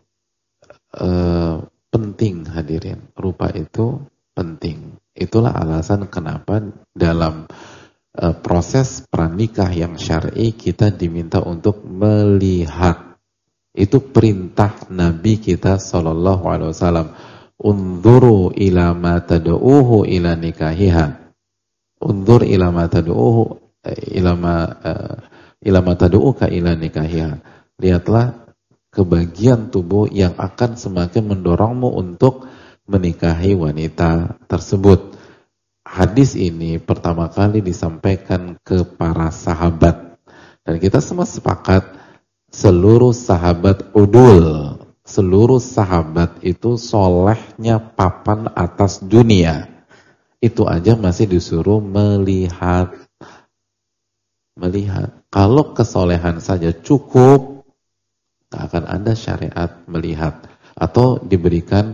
Speaker 1: penting, hadirin. Rupa itu penting. Itulah alasan kenapa dalam proses pranikah yang syar'i kita diminta untuk melihat. Itu perintah Nabi kita sallallahu alaihi wasallam. Unzuru ila ma tad'uhu ila nikahiha. Unzur ila ma tad'uhu ila ma tad'uka ila nikahiha. Lihatlah ke bagian tubuh yang akan semakin mendorongmu untuk menikahi wanita tersebut. Hadis ini pertama kali disampaikan ke para sahabat. Dan kita semua sepakat seluruh sahabat udul, seluruh sahabat itu solehnya papan atas dunia. Itu aja masih disuruh melihat. Kalau kesolehan saja cukup, tak akan ada syariat melihat atau diberikan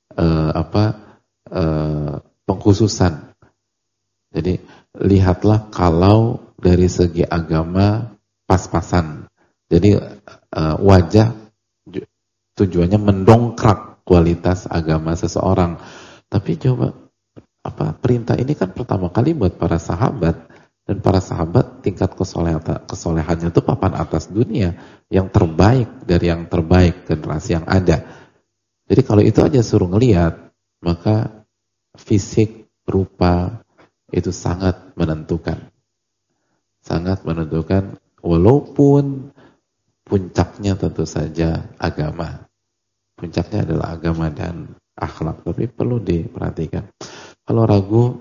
Speaker 1: pengkhususan. Jadi lihatlah kalau dari segi agama pas-pasan. Jadi wajah tujuannya mendongkrak kualitas agama seseorang. Tapi coba perintah ini kan pertama kali buat para sahabat. Dan para sahabat tingkat kesolehannya itu papan atas dunia, yang terbaik dari yang terbaik generasi yang ada. Jadi kalau itu aja suruh ngelihat, maka fisik, rupa itu sangat menentukan. Sangat menentukan, walaupun puncaknya tentu saja agama. Puncaknya adalah agama dan akhlak, tapi perlu diperhatikan. Kalau ragu,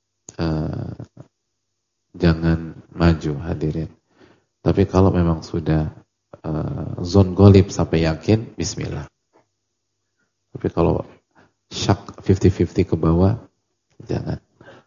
Speaker 1: jangan maju, hadirin. Tapi kalau memang sudah zon golib sampai yakin, bismillah. Tapi kalau syak 50-50 ke bawah, jangan.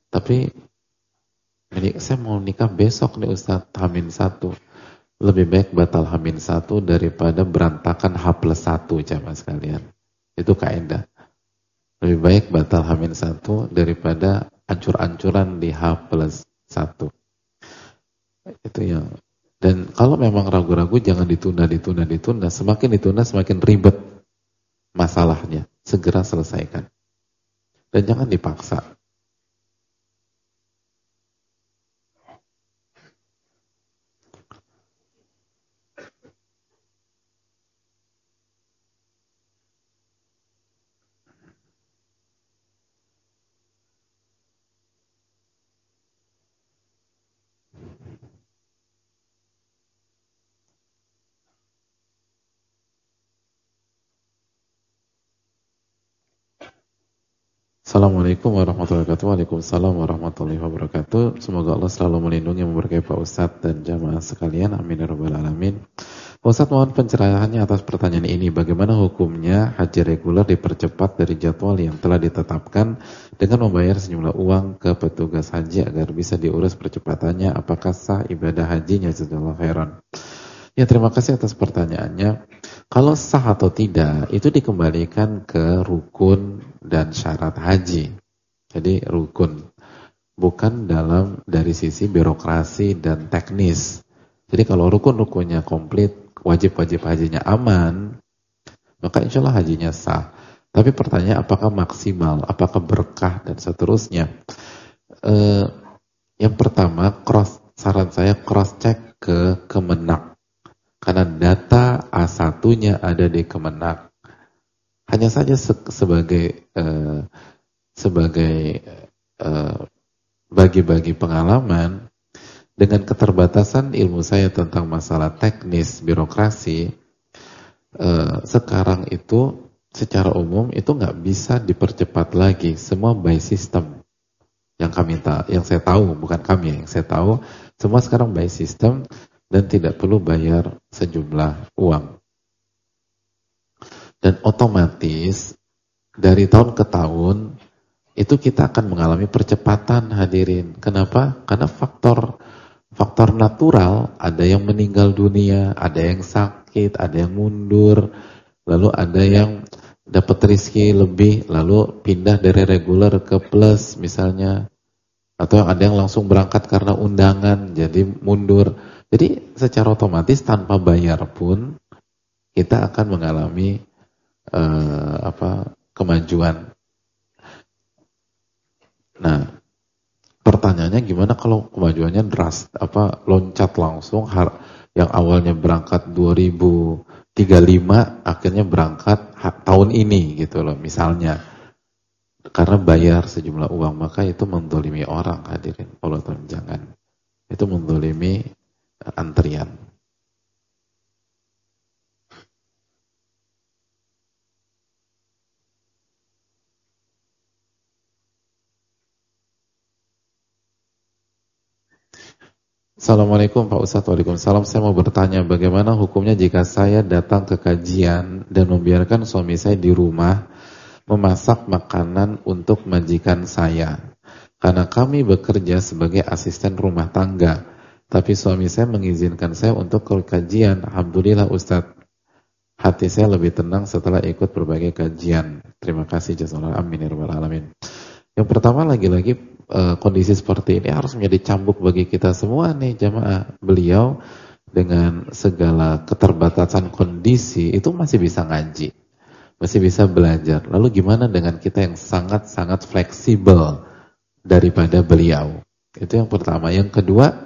Speaker 1: Tapi saya mau nikah besok nih Ustaz, H-1. Lebih baik batal H-1 daripada berantakan H+1 jamaah sekalian. Itu kaidah. Lebih baik batal H-1 daripada ancur-ancuran di H+1. Itu yang. Dan kalau memang ragu-ragu jangan ditunda. Semakin ditunda semakin ribet masalahnya. Segera selesaikan. Dan jangan dipaksa. Assalamualaikum warahmatullahi wabarakatuh. Waalaikumsalam warahmatullahi wabarakatuh. Semoga Allah selalu melindungi dan memberkahi Pak Ustadz dan jamaah sekalian. Amin ya rabbal alamin. Pak Ustadz, mohon pencerahannya atas pertanyaan ini. Bagaimana hukumnya haji reguler dipercepat dari jadwal yang telah ditetapkan dengan membayar sejumlah uang ke petugas haji agar bisa diurus percepatannya? Apakah sah ibadah hajinya? Jazakallahu khairan. Ya, terima kasih atas pertanyaannya. Kalau sah atau tidak, itu dikembalikan ke rukun dan syarat haji. Jadi rukun, bukan dari sisi birokrasi dan teknis. Jadi kalau rukun-rukunnya komplit, wajib-wajib hajinya aman, maka insya Allah hajinya sah. Tapi pertanyaan apakah maksimal, apakah berkah dan seterusnya. Yang pertama, saran saya cross check ke Kemenak. Karena data A1-nya ada di Kemenak. Hanya saja sebagai bagi-bagi pengalaman, dengan keterbatasan ilmu saya tentang masalah teknis birokrasi, sekarang itu secara umum itu nggak bisa dipercepat lagi. Semua by system. Yang saya tahu, bukan kami, yang saya tahu, semua sekarang by system. Dan tidak perlu bayar sejumlah uang. Dan otomatis dari tahun ke tahun itu kita akan mengalami percepatan hadirin. Kenapa? Karena faktor natural, ada yang meninggal dunia, ada yang sakit, ada yang mundur, lalu ada yang dapat rezeki lebih, lalu pindah dari reguler ke plus misalnya, atau ada yang langsung berangkat karena undangan, jadi mundur. Jadi secara otomatis tanpa bayar pun kita akan mengalami kemajuan. Nah, pertanyaannya gimana kalau kemajuannya loncat langsung, yang awalnya berangkat 2035 akhirnya berangkat tahun ini gitu loh misalnya. Karena bayar sejumlah uang, maka itu mendolimi orang hadirin. Allah jangan. Itu mendolimi antrian. Assalamualaikum Pak Ustadz. Waalaikumsalam. Saya mau bertanya bagaimana hukumnya jika saya datang ke kajian dan membiarkan suami saya di rumah memasak makanan untuk majikan saya, karena kami bekerja sebagai asisten rumah tangga. Tapi suami saya mengizinkan saya untuk ke kajian. Alhamdulillah Ustadz, hati saya lebih tenang setelah ikut berbagai kajian. Terima kasih jazakallahu amin ya rabbal alamin. Yang pertama lagi-lagi kondisi seperti ini harus menjadi cambuk bagi kita semua nih jamaah. Beliau dengan segala keterbatasan kondisi itu masih bisa ngaji, masih bisa belajar. Lalu gimana dengan kita yang sangat-sangat fleksibel daripada beliau? Itu yang pertama. Yang kedua,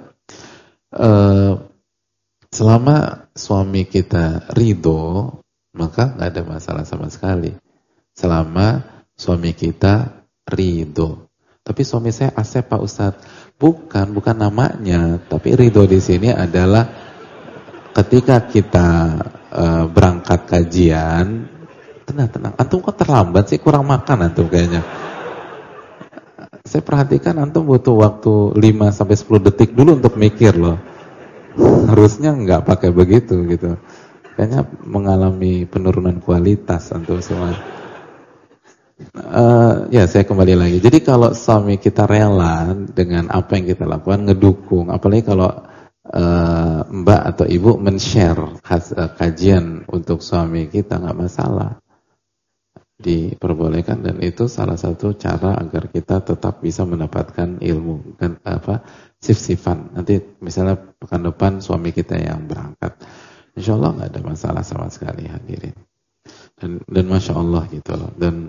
Speaker 1: selama suami kita ridho, maka nggak ada masalah sama sekali. Selama suami kita ridho. Tapi suami saya Asep Pak Ustadz, bukan namanya. Tapi ridho di sini adalah ketika kita berangkat kajian, tenang. Antum kok terlambat sih, kurang makan antum kayaknya. Saya perhatikan antum butuh waktu 5-10 detik dulu untuk mikir loh. Harusnya nggak pakai begitu gitu. Kayaknya mengalami penurunan kualitas antum semua. Ya, saya kembali lagi. Jadi kalau suami kita rela dengan apa yang kita lakukan, ngedukung, apalagi kalau mbak atau ibu men-share kajian untuk suami kita, nggak masalah, diperbolehkan, dan itu salah satu cara agar kita tetap bisa mendapatkan ilmu dan sif-sifan. Nanti misalnya pekan depan suami kita yang berangkat, insya Allah nggak ada masalah sama sekali, hadirin. Dan masya Allah gitu loh. Dan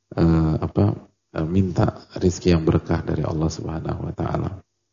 Speaker 1: minta rizki yang berkah dari Allah Subhanahu Wa Taala.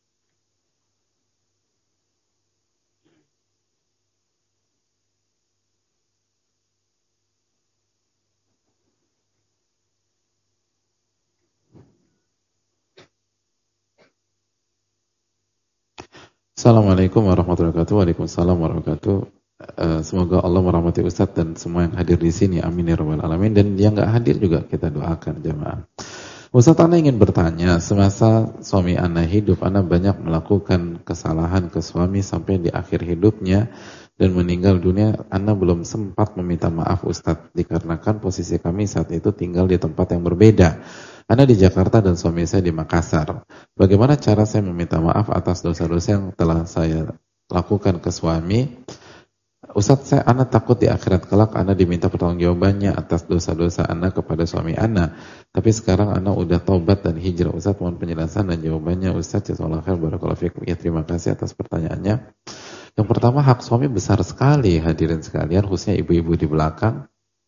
Speaker 1: Assalamualaikum warahmatullahi wabarakatuh. Waalaikumsalam warahmatullahi wabarakatuh. Semoga Allah merahmati Ustadz dan semua yang hadir di sini. Amin ya rabbal alamin. Dan yang nggak hadir juga kita doakan jemaah. Ustadz, Ana ingin bertanya, semasa suami Ana hidup, Ana banyak melakukan kesalahan ke suami sampai di akhir hidupnya dan meninggal dunia. Ana belum sempat meminta maaf Ustadz, dikarenakan posisi kami saat itu tinggal di tempat yang berbeda. Ana di Jakarta dan suami saya di Makassar. Bagaimana cara saya meminta maaf atas dosa-dosa yang telah saya lakukan ke suami? Ustadz, Ana takut di akhirat kelak Ana diminta pertanggungjawabannya atas dosa-dosa Ana kepada suami Ana. Tapi sekarang Ana udah taubat dan hijrah. Ustadz, mohon penjelasan dan jawabannya. Ustadz, jazakallahu khair, barakallahu fikum. Ya, terima kasih atas pertanyaannya. Yang pertama, hak suami besar sekali, hadirin sekalian, khususnya ibu-ibu di belakang.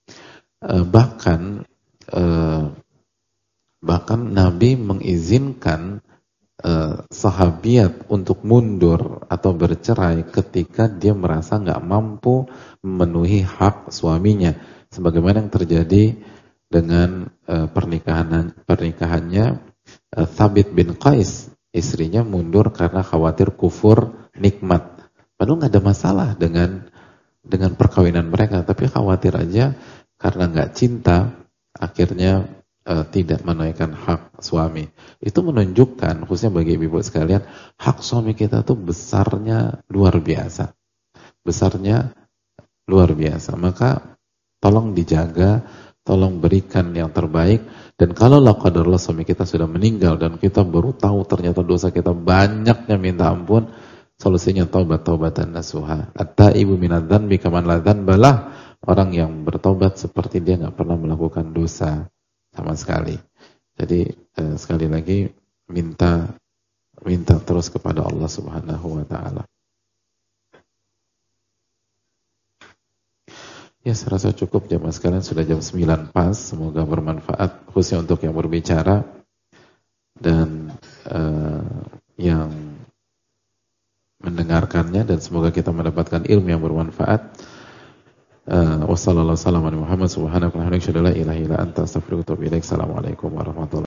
Speaker 1: Bahkan Nabi mengizinkan sahabiat untuk mundur atau bercerai ketika dia merasa nggak mampu memenuhi hak suaminya, sebagaimana yang terjadi dengan pernikahannya Thabit bin Qais. Istrinya mundur karena khawatir kufur nikmat, padahal nggak ada masalah dengan perkawinan mereka, tapi khawatir aja karena nggak cinta akhirnya tidak menunaikan hak suami. Itu menunjukkan, khususnya bagi ibu-ibu sekalian, hak suami kita tuh besarnya luar biasa. Besarnya luar biasa. Maka tolong dijaga, tolong berikan yang terbaik. Dan kalau qadarullah suami kita sudah meninggal dan kita baru tahu ternyata dosa kita banyaknya minta ampun, solusinya taubatan nasuha. At-taibu minadz-dzanbi kaman la dzanbalah. Orang yang bertobat seperti dia nggak pernah melakukan dosa sama sekali. Jadi sekali lagi minta terus kepada Allah Subhanahu Wa Taala. Ya, saya rasa cukup jemaah sekalian, sudah jam 9 pas. Semoga bermanfaat khususnya untuk yang berbicara dan yang mendengarkannya, dan semoga kita mendapatkan ilmu yang bermanfaat. Wassalamualaikum warahmatullahi wabarakatuh. Assalamualaikum warahmatullahi wabarakatuh.